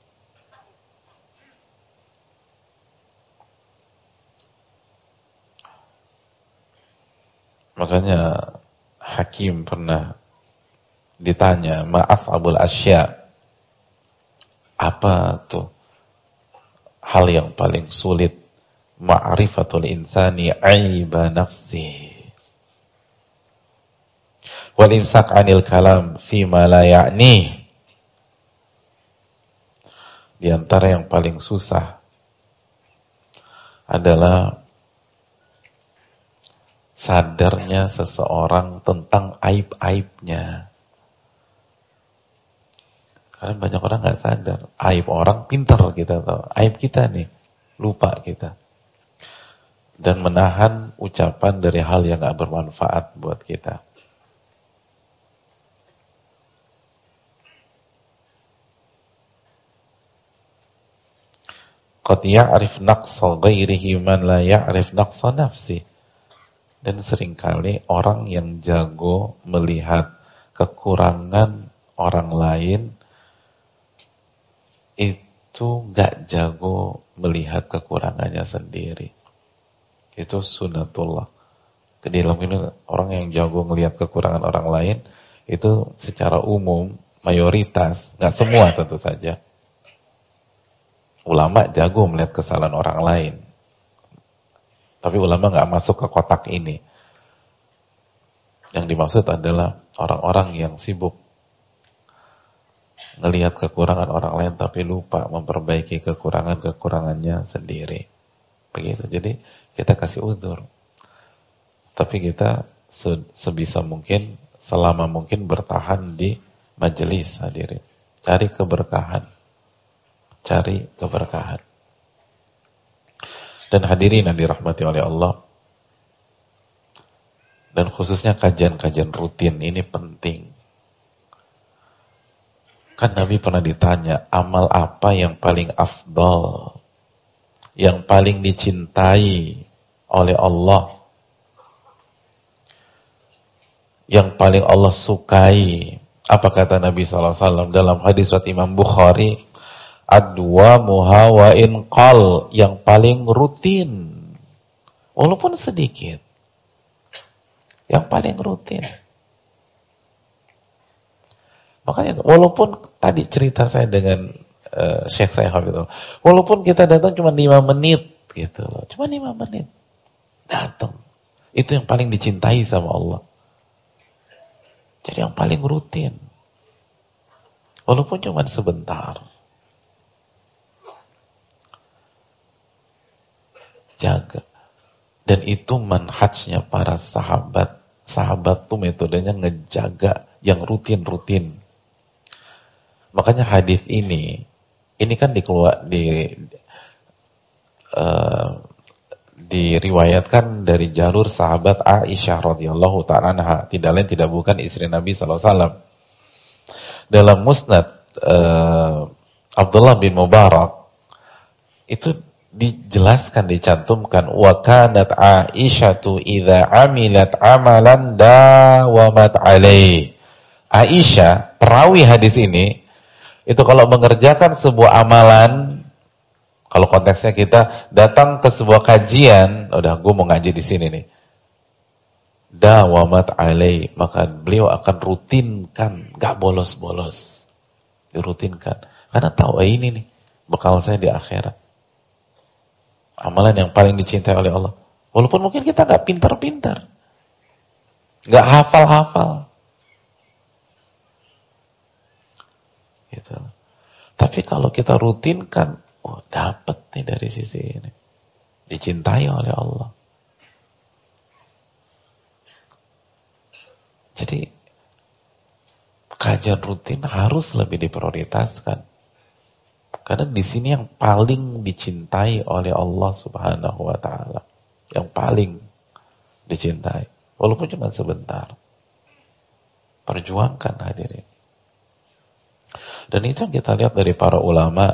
Makanya Hakim pernah ditanya, ma'as'abul asya, apa tuh hal yang paling sulit? Ma'rifatul insani aiba nafsi wal imsak anil kalam fima la ya'ni. Di antara yang paling susah adalah sadarnya seseorang tentang aib-aibnya. Karena banyak orang gak sadar aib orang, pintar kita tahu, aib kita nih lupa kita. Dan menahan ucapan dari hal yang gak bermanfaat buat kita. Qad ya'rif naqsa ghairihi man la ya'rif naqsa nafsi. Dan seringkali orang yang jago melihat kekurangan orang lain itu gak jago melihat kekurangannya sendiri. Itu sunnatullah. Di dalam ini orang yang jago melihat kekurangan orang lain itu secara umum mayoritas, gak semua tentu saja. Ulama jago melihat kesalahan orang lain. Tapi ulama gak masuk ke kotak ini. Yang dimaksud adalah orang-orang yang sibuk ngelihat kekurangan orang lain tapi lupa memperbaiki kekurangannya sendiri. Begitu. Jadi kita kasih udzur. Tapi kita sebisa mungkin, selama mungkin bertahan di majelis hadirin. Cari keberkahan. Dan hadirin yang dirahmati oleh Allah, dan khususnya kajian-kajian rutin ini penting. Kan Nabi pernah ditanya, amal apa yang paling afdal, yang paling dicintai oleh Allah, yang paling Allah sukai? Apa kata Nabi SAW dalam hadis riwayat Imam Bukhari? Adwamuha wa in qal, yang paling rutin walaupun sedikit, yang paling rutin. Makanya walaupun tadi cerita saya dengan Syekh saya Hafizullah, walaupun kita datang cuma 5 menit gitu loh, cuma 5 menit datang, itu yang paling dicintai sama Allah. Jadi yang paling rutin walaupun cuma sebentar. Jaga. Dan itu manhajnya para sahabat. Sahabat tuh metodenya ngejaga yang rutin-rutin. Makanya hadis ini kan diriwayatkan dari jalur sahabat Aisyah radhiyallahu ta'ala anha, tidak lain tidak bukan istri Nabi SAW. Dalam musnad Abdullah bin Mubarak itu dijelaskan, dicantumkan, wa kanat Aisyatu idza amilat amalan dawamat alaih. Aisyah, perawi hadis ini, itu kalau mengerjakan sebuah amalan, kalau konteksnya kita datang ke sebuah kajian, udah gue mau ngaji di sini nih, dawamat alaih, maka beliau akan rutinkan, gak bolos-bolos, dirutinkan, karena tahu ini nih bekal saya di akhirat. Amalan yang paling dicintai oleh Allah. Walaupun mungkin kita gak pintar-pintar, gak hafal-hafal, gitu. Tapi kalau kita rutinkan, oh dapat nih dari sisi ini, dicintai oleh Allah. Jadi kajian rutin harus lebih diprioritaskan. Karena di sini yang paling dicintai oleh Allah Subhanahu wa taala. Yang paling dicintai. Walaupun cuma sebentar. Perjuangkan hadirin. Dan itu yang kita lihat dari para ulama.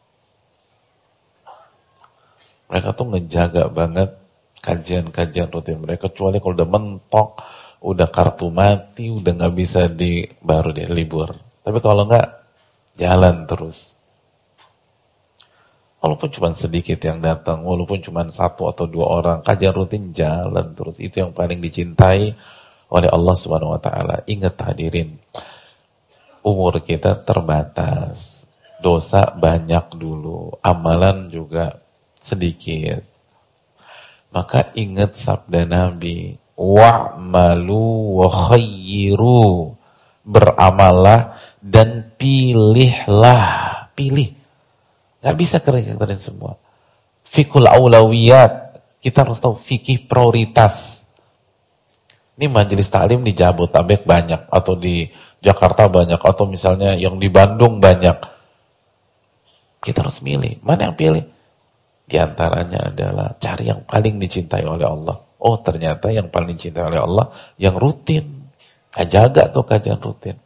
Mereka tuh ngejaga banget kajian-kajian rutin mereka. Kecuali kalau udah mentok, udah kartu mati, udah gak bisa baru dia libur. Tapi kalau enggak, jalan terus. Walaupun cuma sedikit yang datang, walaupun cuma 1 atau 2 orang, kajian rutin jalan terus. Itu yang paling dicintai oleh Allah Subhanahu wa taala. Ingat hadirin, umur kita terbatas. Dosa banyak dulu, amalan juga sedikit. Maka ingat sabda Nabi, wa'malu wa khayyiru. Beramallah dan pilihlah, pilih. Gak bisa keren semua. Fikul aulawiyat, kita harus tahu fikih prioritas. Ini majelis taklim di Jabodetabek banyak, atau di Jakarta banyak, atau misalnya yang di Bandung banyak. Kita harus milih, mana yang pilih? Di antaranya adalah cari yang paling dicintai oleh Allah. Oh ternyata yang paling dicintai oleh Allah yang rutin. Jaga tuh kajian rutin.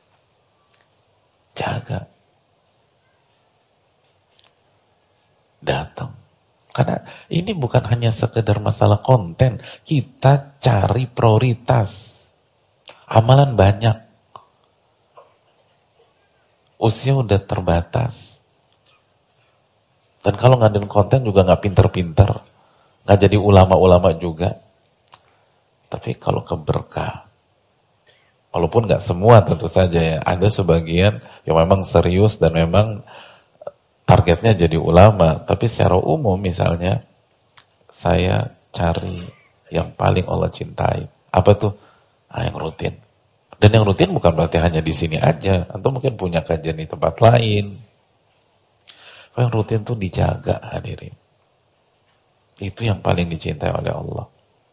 Jaga. Datang. Karena ini bukan hanya sekedar masalah konten. Kita cari prioritas. Amalan banyak. Usia udah terbatas. Dan kalau ngadain konten juga gak pinter-pinter. Gak jadi ulama-ulama juga. Tapi kalau keberkah. Walaupun gak semua tentu saja ya. Ada sebagian yang memang serius dan memang targetnya jadi ulama. Tapi secara umum misalnya, saya cari yang paling Allah cintai. Apa tuh? Yang rutin. Dan yang rutin bukan berarti hanya di sini aja. Atau mungkin punya kajian di tempat lain. Yang rutin tuh dijaga, hadirin. Itu yang paling dicintai oleh Allah.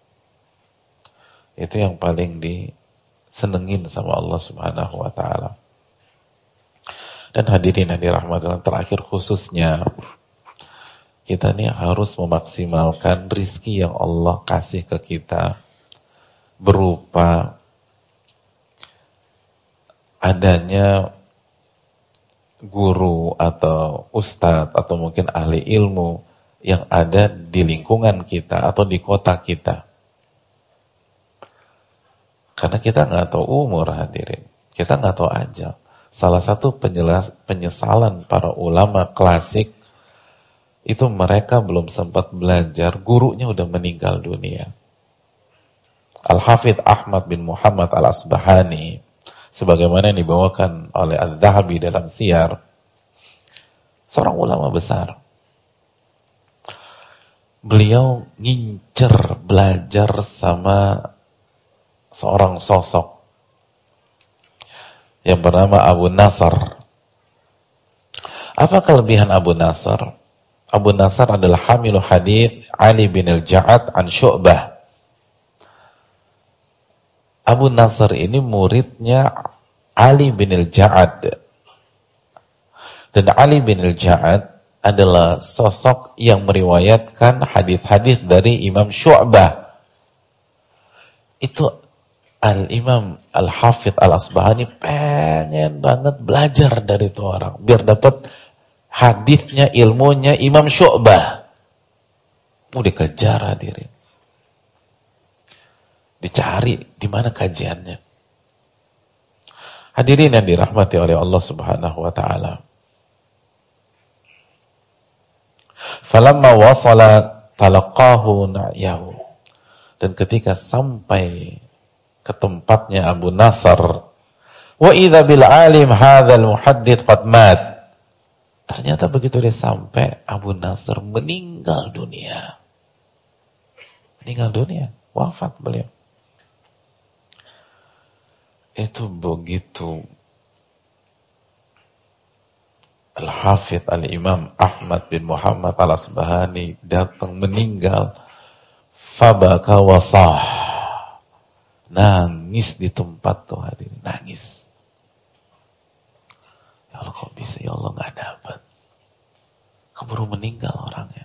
Itu yang paling disenengin sama Allah Subhanahu wa ta'ala. Dan hadirin yang dirahmati Allah, terakhir khususnya kita nih harus memaksimalkan rizki yang Allah kasih ke kita berupa adanya guru atau ustadz atau mungkin ahli ilmu yang ada di lingkungan kita atau di kota kita. Karena kita nggak tahu umur, hadirin. Kita nggak tahu ajal. Salah satu penyesalan para ulama klasik itu mereka belum sempat belajar, gurunya udah meninggal dunia. Al-Hafidh Ahmad bin Muhammad Al-Asbahani, sebagaimana yang dibawakan oleh Al-Dhahabi dalam Siyar, seorang ulama besar. Beliau ngincer belajar sama seorang sosok yang bernama Abu Nasr. Apa kelebihan Abu Nasr? Abu Nasr adalah hamilu hadits Ali bin Al-Ja'ad an Syu'bah. Abu Nasr ini muridnya Ali bin Al-Ja'ad. Dan Ali bin Al-Ja'ad adalah sosok yang meriwayatkan hadits-hadits dari Imam Syu'bah. Itu Al-Imam Al-Hafidh Al-Asbahani pengen banget belajar dari itu orang. Biar dapat hadisnya, ilmunya Imam Syu'bah. Mau dikejar, hadirin. Dicari di mana kajiannya. Hadirin yang dirahmati oleh Allah Subhanahu wa ta'ala. Falamma wasala talaqahu na'yahu. Dan ketika sampai ke tempatnya Abu Nasr, wa idza bil alim hadzal muhaddits qad mat. Ternyata begitu dia sampai, Abu Nasr meninggal dunia. Meninggal dunia, wafat beliau. Itu begitu Al-Hafidh Al-Imam Ahmad bin Muhammad Al-Asbahani datang meninggal, fabaka wasah, nangis di tempat tuh, hadirin, nangis. Ya Allah, kok bisa, ya Allah, gak dapat, keburu meninggal orangnya.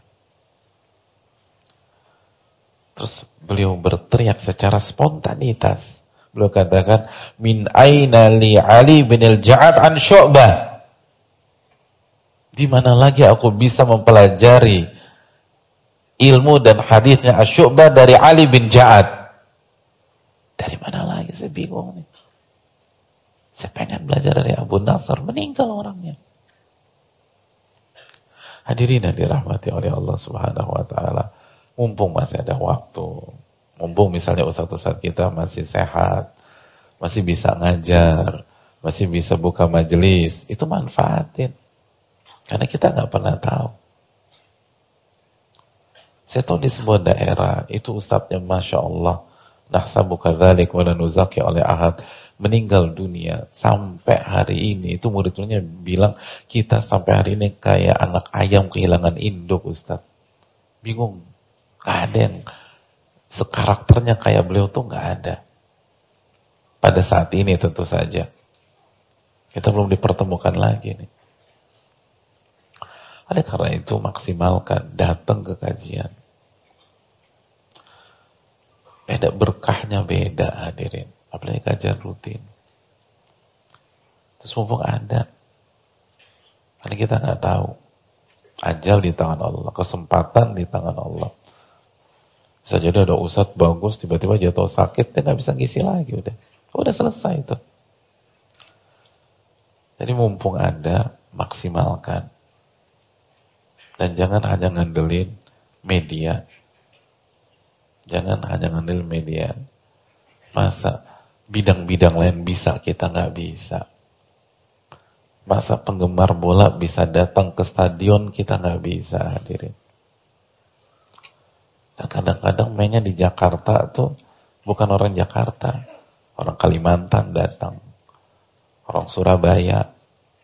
Terus beliau berteriak secara spontanitas. Beliau katakan, min aina li Ali bin Al-Ja'ad an Syu'bah. Di mana lagi aku bisa mempelajari ilmu dan hadisnya Asy-Syu'bah dari Ali bin Ja'ad? Dari mana lagi? Saya bingung nih. Saya pengen belajar dari Abu Nasr, meninggal orangnya. Hadirin yang dirahmati oleh Allah Subhanahu wa ta'ala, mumpung masih ada waktu, mumpung misalnya ustadz-ustadz kita masih sehat, masih bisa ngajar, masih bisa buka majelis, itu manfaatin. Karena kita nggak pernah tahu. Saya tahu di sebuah daerah, itu ustadznya Masya Allah, nahsabu kadzalik wa la nuzaki oleh ahad, meninggal dunia. Sampai hari ini, itu murid-muridnya bilang, kita sampai hari ini kayak anak ayam kehilangan induk, ustadz. Bingung. Gak ada yang sekarakternya kayak beliau tuh, gak ada. Pada saat ini tentu saja. Kita belum dipertemukan lagi nih. Oleh karena itu maksimalkan, datang ke kajian. Beda berkahnya, beda hadirin. Apalagi kajian rutin. Terus mumpung ada, karena kita nggak tahu. Ajal di tangan Allah, kesempatan di tangan Allah. Bisa jadi ada ustadz bagus, tiba-tiba jatuh sakit, dia nggak bisa ngisi lagi, udah selesai itu. Jadi mumpung ada, maksimalkan. Dan jangan hanya ngandelin media. Jangan hanya ngandelin media. Masa bidang-bidang lain bisa, kita nggak bisa. Masa penggemar bola bisa datang ke stadion, kita nggak bisa, hadirin. Dan kadang-kadang mainnya di Jakarta tuh bukan orang Jakarta, orang Kalimantan datang, orang Surabaya,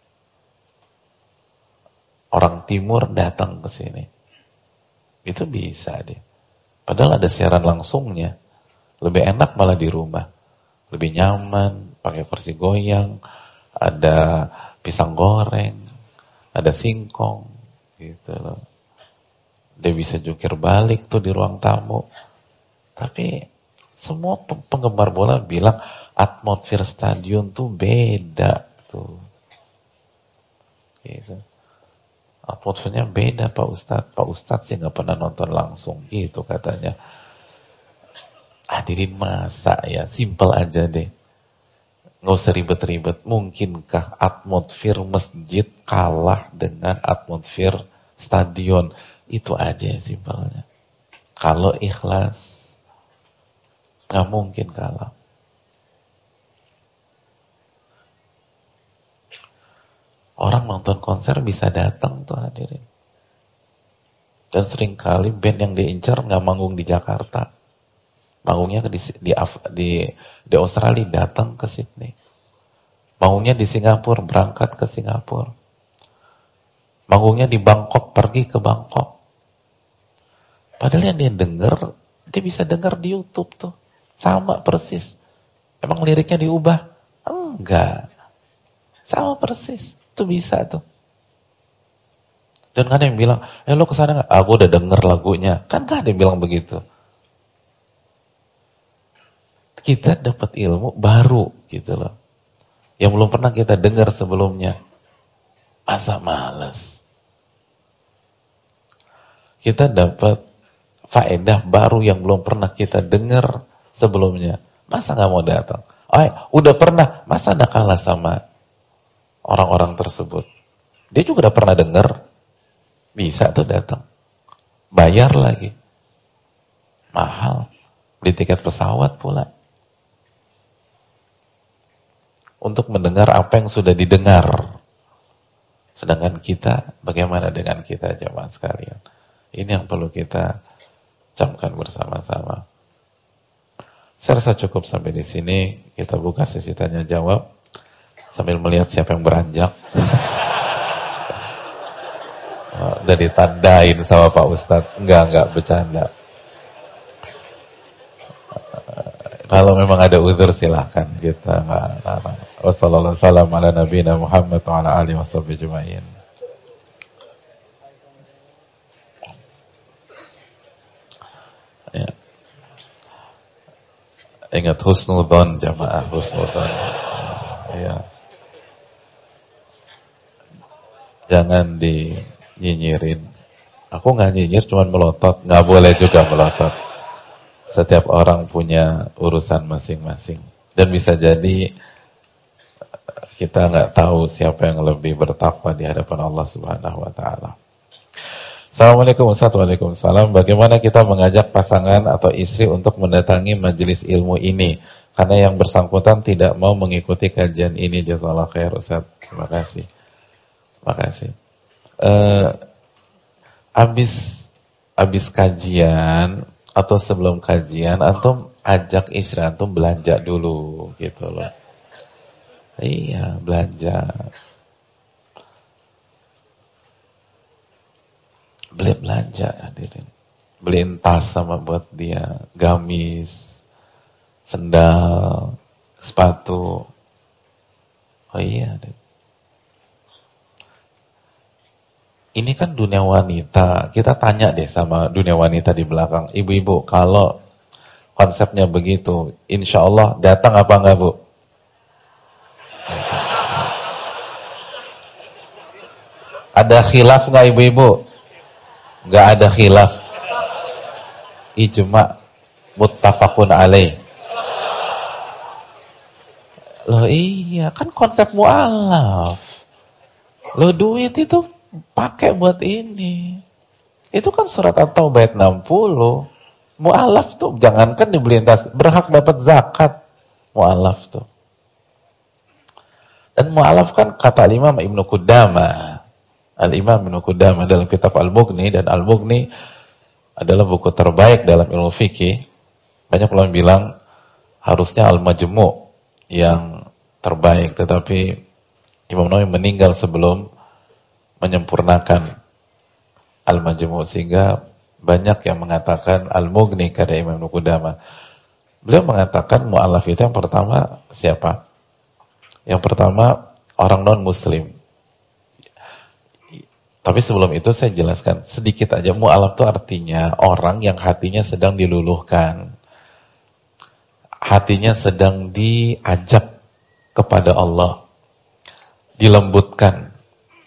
orang Timur datang ke sini. Itu bisa deh. Padahal ada siaran langsungnya. Lebih enak malah di rumah. Lebih nyaman, pakai kursi goyang, ada pisang goreng, ada singkong, gitu loh. Dia bisa jungkir balik tuh di ruang tamu. Tapi semua penggemar bola bilang atmosfer stadion tuh beda tuh. Gitu. Atmosfernya beda Pak Ustadz. Pak Ustadz sih nggak pernah nonton langsung gitu katanya. Hadirin masa ya, simpel aja deh. Nggak usah ribet-ribet. Mungkinkah atmosfer masjid kalah dengan atmosfer stadion? Itu aja simpelnya. Kalau ikhlas, nggak mungkin kalah. Orang nonton konser bisa datang tuh hadirin. Dan seringkali band yang diincar nggak manggung di Jakarta. Manggungnya di Australia, datang ke Sydney. Manggungnya di Singapura, berangkat ke Singapura. Manggungnya di Bangkok, pergi ke Bangkok. Padahal yang dia denger, dia bisa denger di YouTube tuh. Sama persis. Emang liriknya diubah? Enggak. Sama persis. Itu bisa tuh. Dan kan yang bilang, lo kesana gak? Aku udah denger lagunya. Kan gak ada yang bilang begitu. Kita dapat ilmu baru gitu loh. Yang belum pernah kita dengar sebelumnya. Masa males. Kita dapat faedah baru yang belum pernah kita dengar sebelumnya. Masa gak mau datang? Udah pernah, masa ada kalah sama orang-orang tersebut? Dia juga udah pernah dengar. Bisa tuh datang. Bayar lagi. Mahal. Beli tiket pesawat pula. Untuk mendengar apa yang sudah didengar. Sedangkan kita, bagaimana dengan kita jemaah sekalian? Ini yang perlu kita camkan bersama-sama. Saya rasa cukup sampai di sini. Kita buka sesi tanya jawab sambil melihat siapa yang beranjak. Udah ditandain sama Pak Ustadz. Enggak bercanda. Kalau memang ada uzur silahkan, kita enggak larang. Wassalamualaikum ala nabiyina Muhammad wa ala alihi washabbihi ajmain. Ya. Ingat husnudzon jamaah, husnudzon. Ya. Jangan dinyinyirin. Aku nggak nyinyir, cuman melotot. Nggak boleh juga melotot. Setiap orang punya urusan masing-masing. Dan bisa jadi kita nggak tahu siapa yang lebih bertakwa di hadapan Allah Subhanahu wa taala. Assalamualaikum warahmatullahi wabarakatuh. Waalaikumsalam. Bagaimana kita mengajak pasangan atau istri untuk mendatangi majelis ilmu ini? Karena yang bersangkutan tidak mau mengikuti kajian ini. Jazakallahu khair Ustaz. Terima kasih. Makasih. Abis kajian atau sebelum kajian, antum ajak istri antum belanja dulu gitu loh. Iya, belanja. Beli belanja hadirin. Beliin tas sama buat dia, gamis, sendal, sepatu. Oh iya, hadirin. Ini kan dunia wanita. Kita tanya deh sama dunia wanita di belakang. Ibu-ibu, kalau konsepnya begitu. Insya Allah datang apa enggak, Bu? Ada khilaf nggak ibu-ibu? Nggak ada khilaf. Ijma' muttafaqun alaih. Loh iya, kan konsep mu'alaf. Loh duit itu pakai buat ini. Itu kan surat At-Taubah ayat 60. Mu'alaf tuh jangankan dibeliin tas, berhak dapat zakat. Mu'alaf tuh. Dan mu'alaf kan kata Imam Ibnu Qudamah. Al-Imam Ibnu Qudamah dalam kitab Al-Mughni, dan Al-Mughni adalah buku terbaik dalam ilmu fikih. Banyak ulama bilang harusnya Al-Majmu' yang terbaik, tetapi Imam Nawawi meninggal sebelum menyempurnakan Al-Majmu', sehingga banyak yang mengatakan Al-Mughni kata Imam Ibnu Qudamah. Beliau mengatakan mu'alaf itu yang pertama siapa? Yang pertama orang non-muslim. Tapi sebelum itu saya jelaskan sedikit aja, mu'alaf itu artinya orang yang hatinya sedang diluluhkan. Hatinya sedang diajak kepada Allah. Dilembutkan.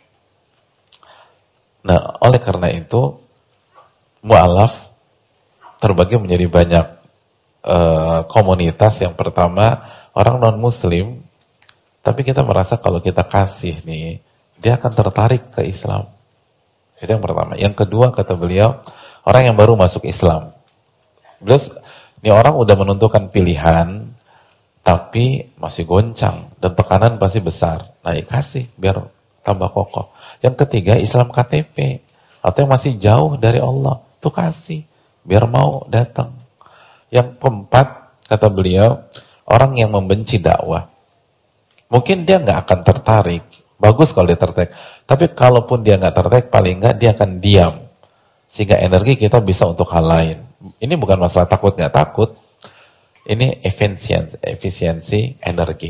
Nah, oleh karena itu mu'alaf terbagi menjadi banyak komunitas. Yang pertama orang non-muslim, tapi kita merasa kalau kita kasih nih, dia akan tertarik ke Islam. Itu yang pertama. Yang kedua kata beliau, orang yang baru masuk Islam. Beliau, ini orang udah menentukan pilihan, tapi masih goncang dan tekanan pasti besar. Nah, kasih biar tambah kokoh. Yang ketiga Islam KTP, atau yang masih jauh dari Allah, tuh kasih biar mau datang. Yang keempat kata beliau, orang yang membenci dakwah. Mungkin dia nggak akan tertarik. Bagus kalau dia tertarik. Tapi kalaupun dia nggak tertarik, paling nggak dia akan diam. Sehingga energi kita bisa untuk hal lain. Ini bukan masalah takut nggak takut. Ini efisiensi energi.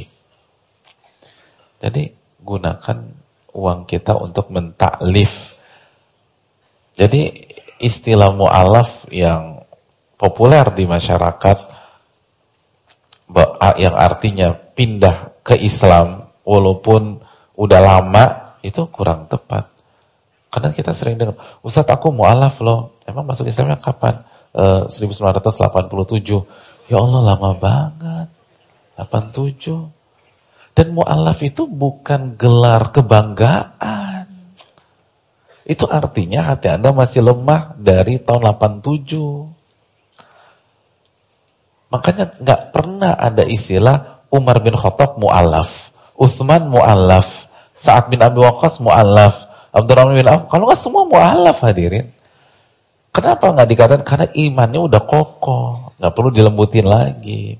Jadi gunakan uang kita untuk mentaklif. Jadi istilah mu'alaf yang populer di masyarakat, yang artinya pindah ke Islam walaupun udah lama, itu kurang tepat. Karena kita sering dengar, Ustaz aku mu'alaf loh. Emang masuk Islamnya kapan? 1987. Ya Allah lama banget. 87. Dan mu'alaf itu bukan gelar kebanggaan. Itu artinya hati Anda masih lemah dari tahun 87. Makanya nggak pernah ada istilah Umar bin Khattab mu'alaf, Utsman mu'alaf, Sa'ad bin Abi Waqqas mu'alaf, Abdurrahman bin Auf. Kalau nggak semua mu'alaf hadirin. Kenapa nggak dikatakan? Karena imannya udah kokoh, nggak perlu dilembutin lagi.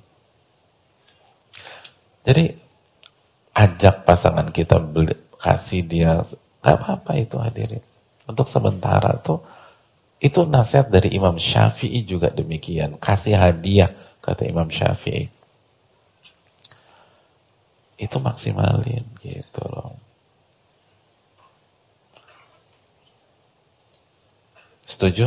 Jadi ajak pasangan kita kasih dia, nggak apa-apa itu hadirin. Untuk sementara tuh, itu nasihat dari Imam Syafi'i juga demikian. Kasih hadiah kata Imam Syafi'i. Itu maksimalin gitu loh. Setuju?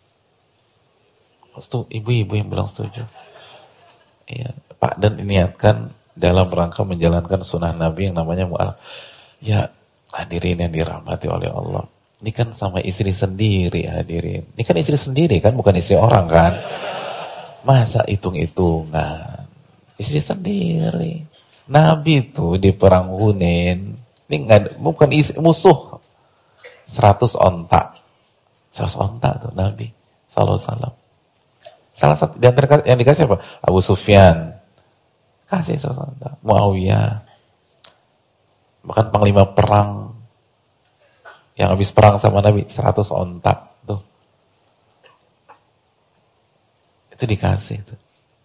Ibu-ibu yang bilang setuju. Iya, Pak, dan niatkan dalam rangka menjalankan sunnah Nabi yang namanya mu'alaf. Ya, hadirin yang dirahmati oleh Allah. Ini kan sama istri sendiri hadirin. Ini kan istri sendiri kan, bukan istri orang kan. Masa hitung-hitungan. Istri sendiri. Nabi itu di perang Hunain, ini bukan musuh. 100 onta. 100 onta tuh Nabi sallallahu alaihi wasallam. Salah satu di antara yang dikasih apa? Abu Sufyan. Kasih 100 onta. Muawiyah. Bahkan panglima perang yang habis perang sama Nabi 100 onta tuh. Itu dikasih tuh.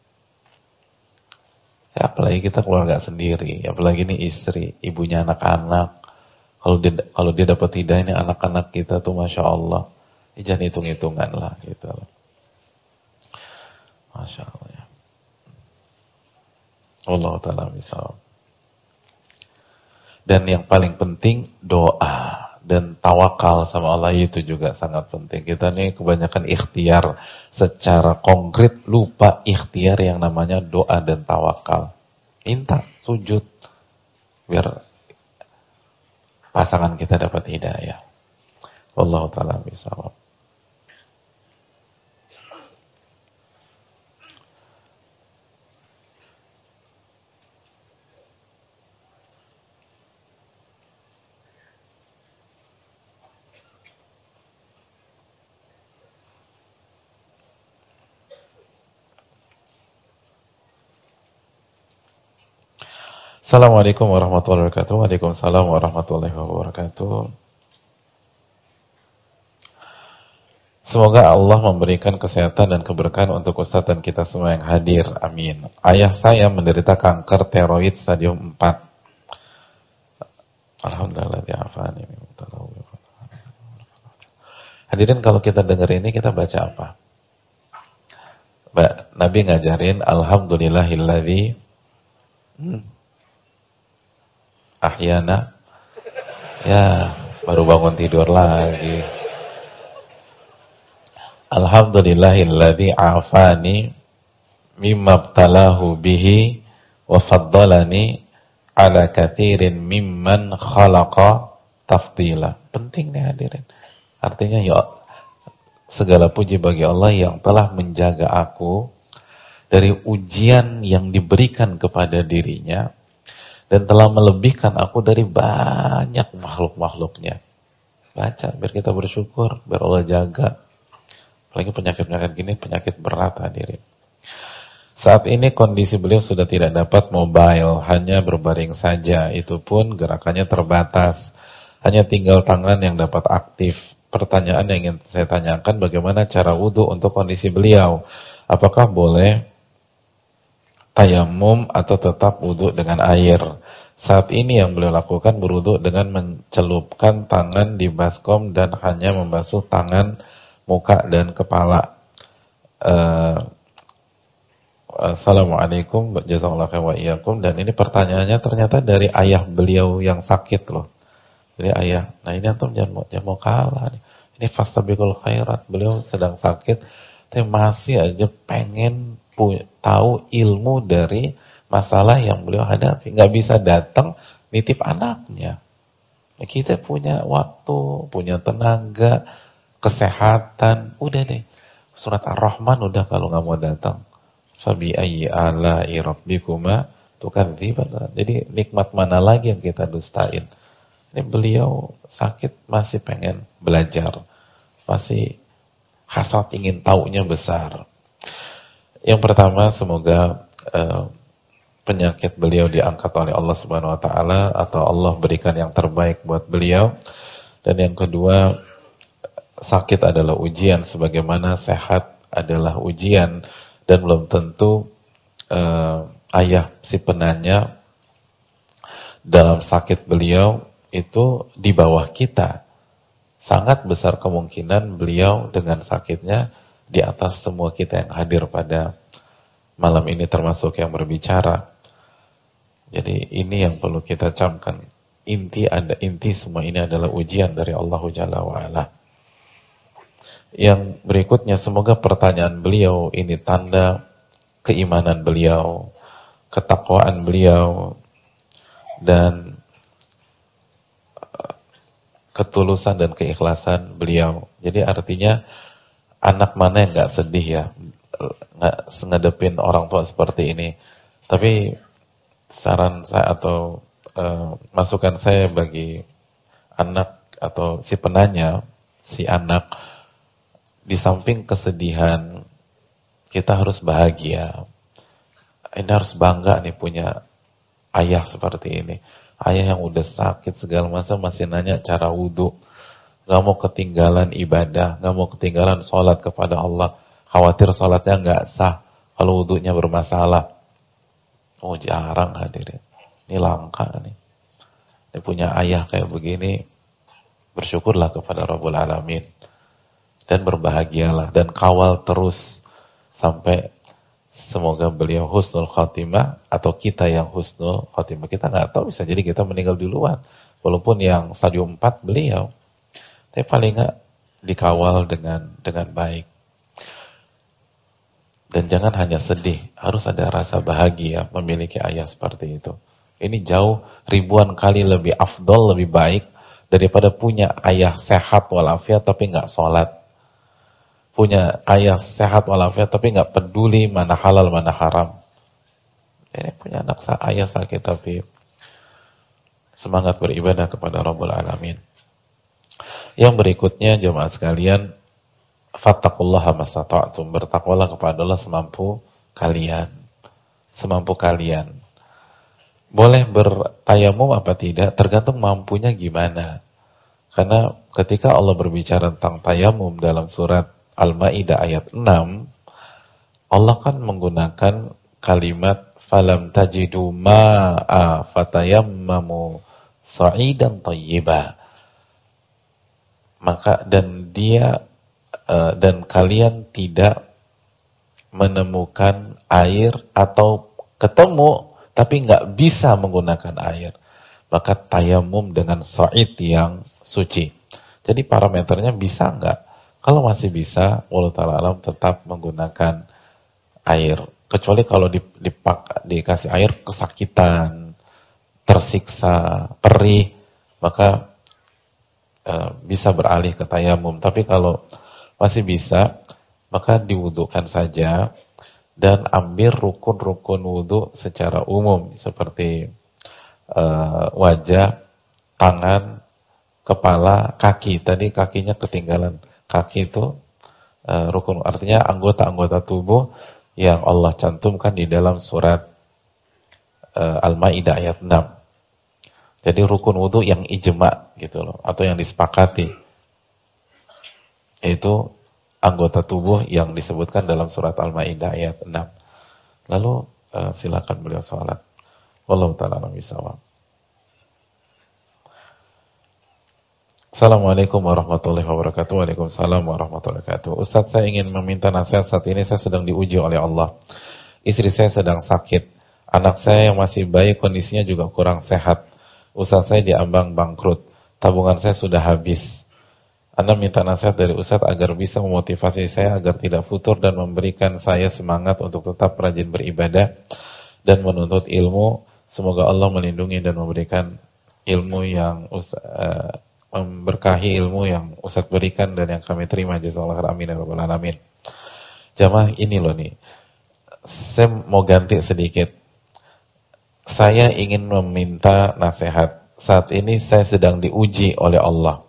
Ya, apalagi kita keluarga sendiri, apalagi ini istri, ibunya anak-anak. Kalau dia dapat hidayah, ini anak-anak kita tuh Masya Allah. Jangan hitung-hitungan lah gitu. Masya Allah ya. Allah Ta'ala misal. Dan yang paling penting doa. dan tawakal sama Allah itu juga sangat penting. Kita nih kebanyakan ikhtiar secara konkret, lupa ikhtiar yang namanya doa dan tawakal. Minta, sujud, biar pasangan kita dapat hidayah. Wallahu ta'ala bishawab. Assalamualaikum warahmatullahi wabarakatuh. Waalaikumsalam warahmatullahi wabarakatuh. Semoga Allah memberikan kesehatan dan keberkahan untuk Ustadz dan kita semua yang hadir. Amin. Ayah saya menderita kanker tiroid stadium 4. Alhamdulillah di'afani. Hadirin, kalau kita dengar ini kita baca apa? Nabi ngajarin alhamdulillahilladzi ahyana. Ya, baru bangun tidur lagi. Alhamdulillahilladzi afani mimma btalahu bihi wa faddalani ala katsirin mimman khalaqa tafdila. Penting nih hadirin. Artinya ya, segala puji bagi Allah yang telah menjaga aku dari ujian yang diberikan kepada dirinya dan telah melebihkan aku dari banyak makhluk-makhluknya. Baca, biar kita bersyukur, biar Allah jaga. Apalagi penyakit-penyakit gini, penyakit berat hadirin. Saat ini kondisi beliau sudah tidak dapat mobile, hanya berbaring saja. Itu pun gerakannya terbatas. Hanya tinggal tangan yang dapat aktif. Pertanyaan yang ingin saya tanyakan, bagaimana cara wudhu untuk kondisi beliau? Apakah boleh tayamum atau tetap wudhu dengan air? Saat ini yang beliau lakukan berwudhu dengan mencelupkan tangan di baskom dan hanya membasuh tangan, muka dan kepala. Assalamualaikum jazakallahu khairan wa iyyakum. Dan ini pertanyaannya ternyata dari ayah beliau yang sakit loh. Jadi ayah, nah ini antum jangan mau kalah nih. Ini fastabiqul khairat. Beliau sedang sakit tapi masih aja pengen tahu ilmu dari masalah yang beliau hadapi. Nggak bisa datang nitip anaknya. Kita punya waktu, punya tenaga, kesehatan, udah deh. Surat Ar-Rahman udah kalau nggak mau datang. Fabi ayyi ala'i rabbikuma tukadziban. Jadi nikmat mana lagi yang kita dustain? Ini beliau sakit masih pengen belajar. Masih hasrat ingin taunya besar. Yang pertama, semoga penyakit beliau diangkat oleh Allah Subhanahu wa taala atau Allah berikan yang terbaik buat beliau. Dan yang kedua, sakit adalah ujian sebagaimana sehat adalah ujian, dan belum tentu ayah si penanya dalam sakit beliau itu di bawah kita. Sangat besar kemungkinan beliau dengan sakitnya di atas semua kita yang hadir pada malam ini, termasuk yang berbicara. Jadi ini yang perlu kita camkan. Inti semua ini adalah ujian dari Allah Jalla wa'ala. Yang berikutnya, semoga pertanyaan beliau ini tanda keimanan beliau, ketakwaan beliau, dan ketulusan dan keikhlasan beliau. Jadi artinya anak mana yang gak sedih ya, gak ngadepin orang tua seperti ini. Tapi saran saya atau masukan saya bagi anak atau si penanya, si anak, di samping kesedihan, kita harus bahagia. Ini harus bangga nih punya ayah seperti ini. Ayah yang udah sakit segala macam masih nanya cara wudhu. Gak mau ketinggalan ibadah, gak mau ketinggalan sholat kepada Allah. Khawatir sholatnya gak sah kalau wudhunya bermasalah. Oh jarang hadirin. Ini langka nih. Ini punya ayah kayak begini. Bersyukurlah kepada Rabbul Alamin. Dan berbahagialah. Dan kawal terus sampai semoga beliau husnul khatimah, atau kita yang husnul khatimah. Kita nggak tahu, bisa jadi kita meninggal duluan. Walaupun yang stadium 4 beliau, tapi paling nggak dikawal dengan baik. Dan jangan hanya sedih, harus ada rasa bahagia memiliki ayah seperti itu. Ini jauh ribuan kali lebih afdol, lebih baik daripada punya ayah sehat walafiat tapi nggak sholat. Punya ayah sehat walafiat tapi nggak peduli mana halal mana haram. Ini punya anak ayah sakit tapi semangat beribadah kepada Rabbul Alamin. Yang berikutnya jemaah sekalian, fattaqullaha mastata'tum, bertakwalah kepada Allah semampu kalian. Semampu kalian. Boleh bertayamum apa tidak, tergantung mampunya gimana. Karena ketika Allah berbicara tentang tayamum dalam surat Al-Maidah ayat 6, Allah kan menggunakan kalimat falam tajidu ma'a fatayammamu sa'idan thayyiba. Maka dan kalian tidak menemukan air atau ketemu tapi nggak bisa menggunakan air, maka tayamum dengan sa'id yang suci. Jadi parameternya bisa nggak? Kalau masih bisa, wallahu ta'ala alam, tetap menggunakan air. Kecuali kalau dikasih air kesakitan, tersiksa, perih, maka bisa beralih ke tayamum. Tapi kalau masih bisa, maka diwudukan saja dan ambil rukun-rukun wudu secara umum seperti wajah, tangan, kepala, kaki. Tadi kakinya ketinggalan. Kaki itu rukun, artinya anggota-anggota tubuh yang Allah cantumkan di dalam surat Al-Maidah ayat 6. Jadi rukun wudu yang ijma gitu loh, atau yang disepakati. Itu anggota tubuh yang disebutkan dalam surat Al-Maidah ayat 6. Lalu silakan beliau sholat. Wallahu ta'ala a'lam bishawab. Assalamualaikum warahmatullahi wabarakatuh. Waalaikumsalam warahmatullahi wabarakatuh. Ustaz, saya ingin meminta nasihat. Saat ini saya sedang diuji oleh Allah. Istri saya sedang sakit. Anak saya yang masih bayi kondisinya juga kurang sehat. Usaha saya diambang bangkrut. Tabungan saya sudah habis. Anda minta nasihat dari Ustaz agar bisa memotivasi saya agar tidak futur dan memberikan saya semangat untuk tetap rajin beribadah dan menuntut ilmu. Semoga Allah melindungi dan memberikan ilmu yang memberkahi ilmu yang Ustaz berikan dan yang kami terima. Jazakallahu khairan, amin ya rabbal alamin. Jamaah, ini loh nih, saya mau ganti sedikit. Saya ingin meminta nasihat. Saat ini saya sedang diuji oleh Allah.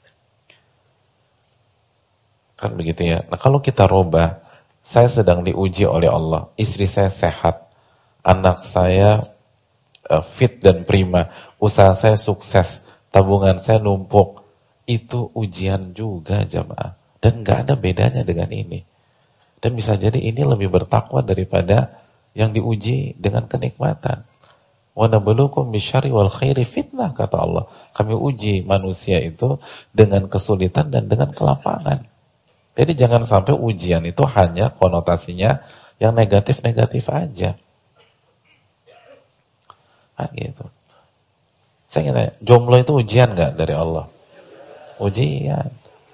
Kan begitu ya. Nah, kalau kita robah, saya sedang diuji oleh Allah. Istri saya sehat, anak saya fit dan prima, usaha saya sukses, tabungan saya numpuk. Itu ujian juga jamaah. Dan gak ada bedanya dengan ini. Dan bisa jadi ini lebih bertakwa daripada yang diuji dengan kenikmatan. Wa nabluukum bisyarri wal khairi fitnah, kata Allah. Kami uji manusia itu dengan kesulitan dan dengan kelapangan. Jadi jangan sampai ujian itu hanya konotasinya yang negatif-negatif aja. Nah, gitu. Saya ingin tanya, jomblo itu ujian nggak dari Allah? Ujian.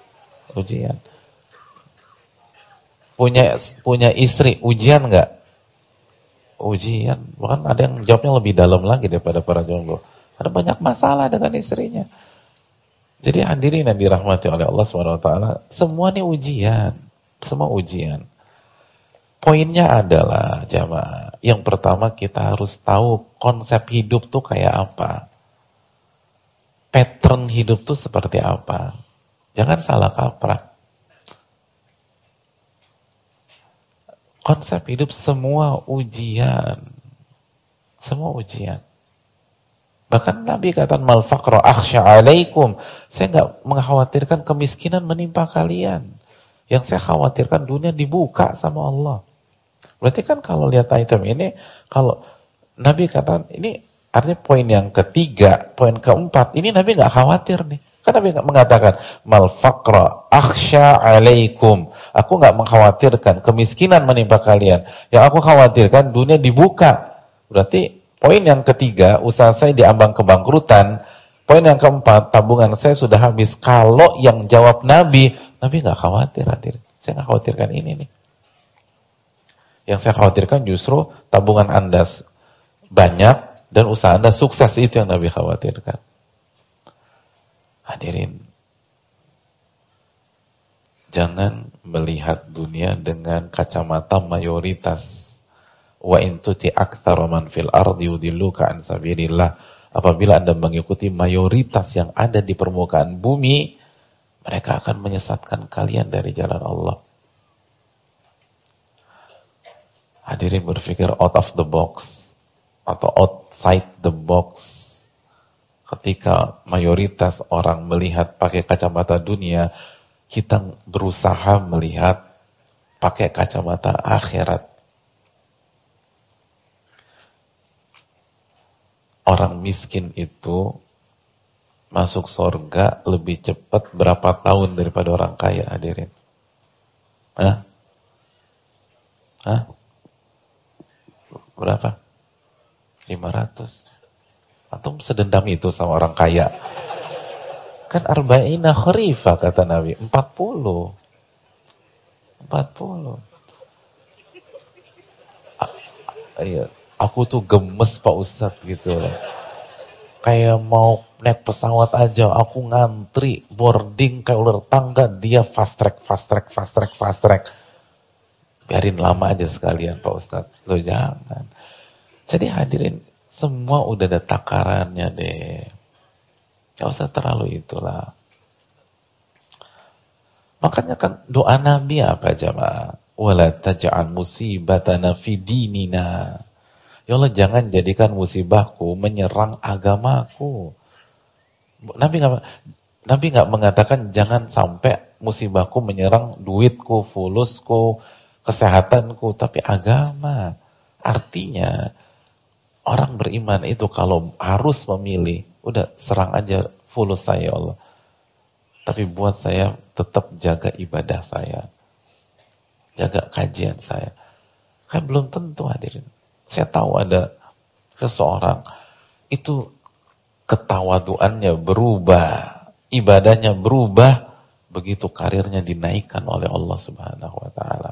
Punya istri, ujian nggak? Ujian. Bahkan ada yang jawabnya lebih dalam lagi daripada para jomblo. Ada banyak masalah dengan istrinya. Jadi hadirin yang dirahmati oleh Allah SWT, semua ini ujian. Semua ujian. Poinnya adalah, jamaah, yang pertama kita harus tahu konsep hidup tuh kayak apa. Pattern hidup tuh seperti apa. Jangan salah kaprah. Konsep hidup semua ujian. Semua ujian. Bahkan Nabi kata, mal faqra akhsha alaikum. Saya enggak mengkhawatirkan kemiskinan menimpa kalian. Yang saya khawatirkan dunia dibuka sama Allah. Berarti kan kalau lihat item ini, kalau Nabi kata, ini artinya poin yang ketiga, poin keempat, ini Nabi enggak khawatir nih. Kan Nabi mengatakan, mal faqra akhsha alaikum. Aku enggak mengkhawatirkan kemiskinan menimpa kalian. Yang aku khawatirkan dunia dibuka. Berarti poin yang ketiga, usaha saya diambang kebangkrutan, Poin yang keempat, tabungan saya sudah habis. Kalau yang jawab Nabi nggak khawatir hadir. Saya nggak khawatirkan ini nih. Yang saya khawatirkan justru tabungan Anda banyak dan usaha Anda sukses, itu yang Nabi khawatirkan. Hadirin, jangan melihat dunia dengan kacamata mayoritas. Wa in tuti aktsara man fil ardi yudilluka an sabilillah. Apabila Anda mengikuti mayoritas yang ada di permukaan bumi, mereka akan menyesatkan kalian dari jalan Allah. Hadirin, berpikir out of the box atau outside the box. Ketika mayoritas orang melihat pakai kacamata dunia, kita berusaha melihat pakai kacamata akhirat. Orang miskin itu masuk surga lebih cepat berapa tahun daripada orang kaya, hadirin? Hah? Berapa? 500. Antum sedendam itu sama orang kaya? Kan arba'ina kharifah kata Nabi, 40. Iya. Aku tuh gemes Pak Ustadz gitu loh. Kayak mau naik pesawat aja, aku ngantri boarding kayak ular tangga, dia fast track. Biarin lama aja sekalian Pak Ustadz. Loh jangan. Jadi hadirin, semua udah ada takarannya deh. Gak usah terlalu itulah. Makanya kan doa Nabi apa jamaah? Wala taj'al musibatana fi dinina. Ya Allah, jangan jadikan musibahku menyerang agamaku. Nabi nggak mengatakan jangan sampai musibahku menyerang duitku, fulusku, kesehatanku, tapi agama. Artinya orang beriman itu kalau harus memilih, udah serang aja fulus saya ya Allah. Tapi buat saya tetap jaga ibadah saya, jaga kajian saya. Kan belum tentu hadirin. Saya tahu ada seseorang itu ketawaduannya berubah, ibadahnya berubah, begitu karirnya dinaikkan oleh Allah Subhanahu wa taala.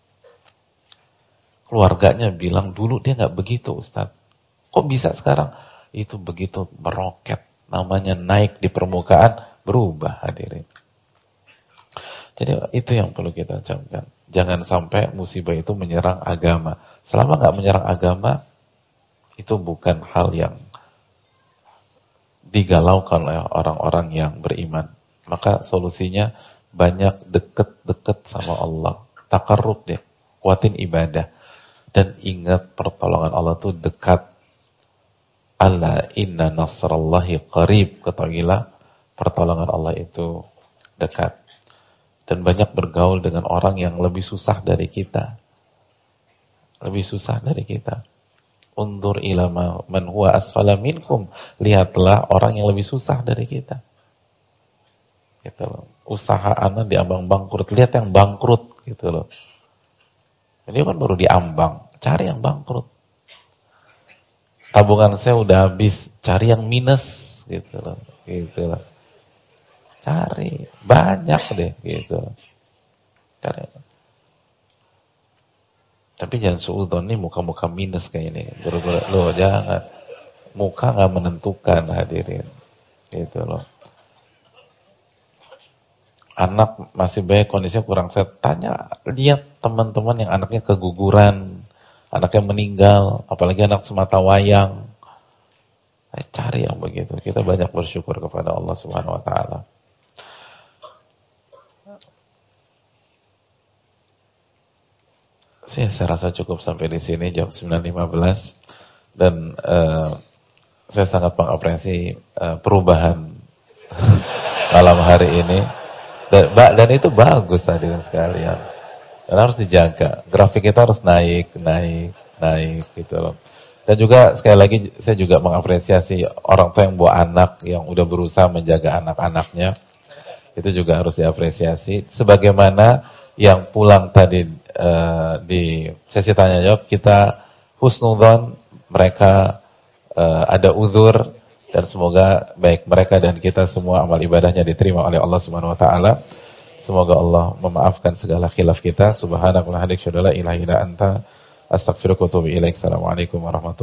Keluarganya bilang dulu dia nggak begitu Ustaz. Kok bisa sekarang? Itu begitu meroket, namanya naik di permukaan, berubah hadirin. Jadi itu yang perlu kita camkan. Jangan sampai musibah itu menyerang agama. Selama nggak menyerang agama, itu bukan hal yang digalaukan oleh orang-orang yang beriman. Maka solusinya banyak deket-deket sama Allah. Takarrub deh, kuatin ibadah. Dan ingat pertolongan Allah itu dekat. Alla inna nasrallahi qarib. Ketahuilah pertolongan Allah itu dekat. Dan banyak bergaul dengan orang yang lebih susah dari kita. Lebih susah dari kita. Undur ila man huwa asfala minkum. Lihatlah orang yang lebih susah dari kita. Gitu loh. Usaha anak diambang bangkrut. Lihat yang bangkrut gitu loh. Dia kan baru diambang. Cari yang bangkrut. Tabungan saya udah habis. Cari yang minus gitu loh. Gitu loh. Cari, banyak deh gitu. Cari. Tapi jangan suudzon nih muka-muka minus kayak ini. Loh jangan. Muka nggak menentukan hadirin. Gitu loh. Anak masih banyak kondisinya kurang sehat. Tanya, lihat teman-teman yang anaknya keguguran, anaknya meninggal, apalagi anak semata wayang. Cari yang begitu. Kita banyak bersyukur kepada Allah Subhanahu wa taala. Saya rasa cukup sampai di sini jam 9.15 dan saya sangat mengapresiasi perubahan malam hari ini dan itu bagus hadirin sekalian dan harus dijaga, grafik kita harus naik gitu loh. Dan juga sekali lagi saya juga mengapresiasi orang tua yang bawa anak yang udah berusaha menjaga anak-anaknya, itu juga harus diapresiasi. Sebagaimana yang pulang tadi di sesi tanya jawab, kita husnudzon, mereka ada uzur, dan semoga baik mereka dan kita semua amal ibadahnya diterima oleh Allah Subhanahu wa taala. Semoga Allah memaafkan segala khilaf kita. Subhanakallahumma wa bihamdika asyhadu an la ilaha illa anta astaghfiruka wa atubu ilaik. Assalamualaikum warahmatullahi wabarakatuh.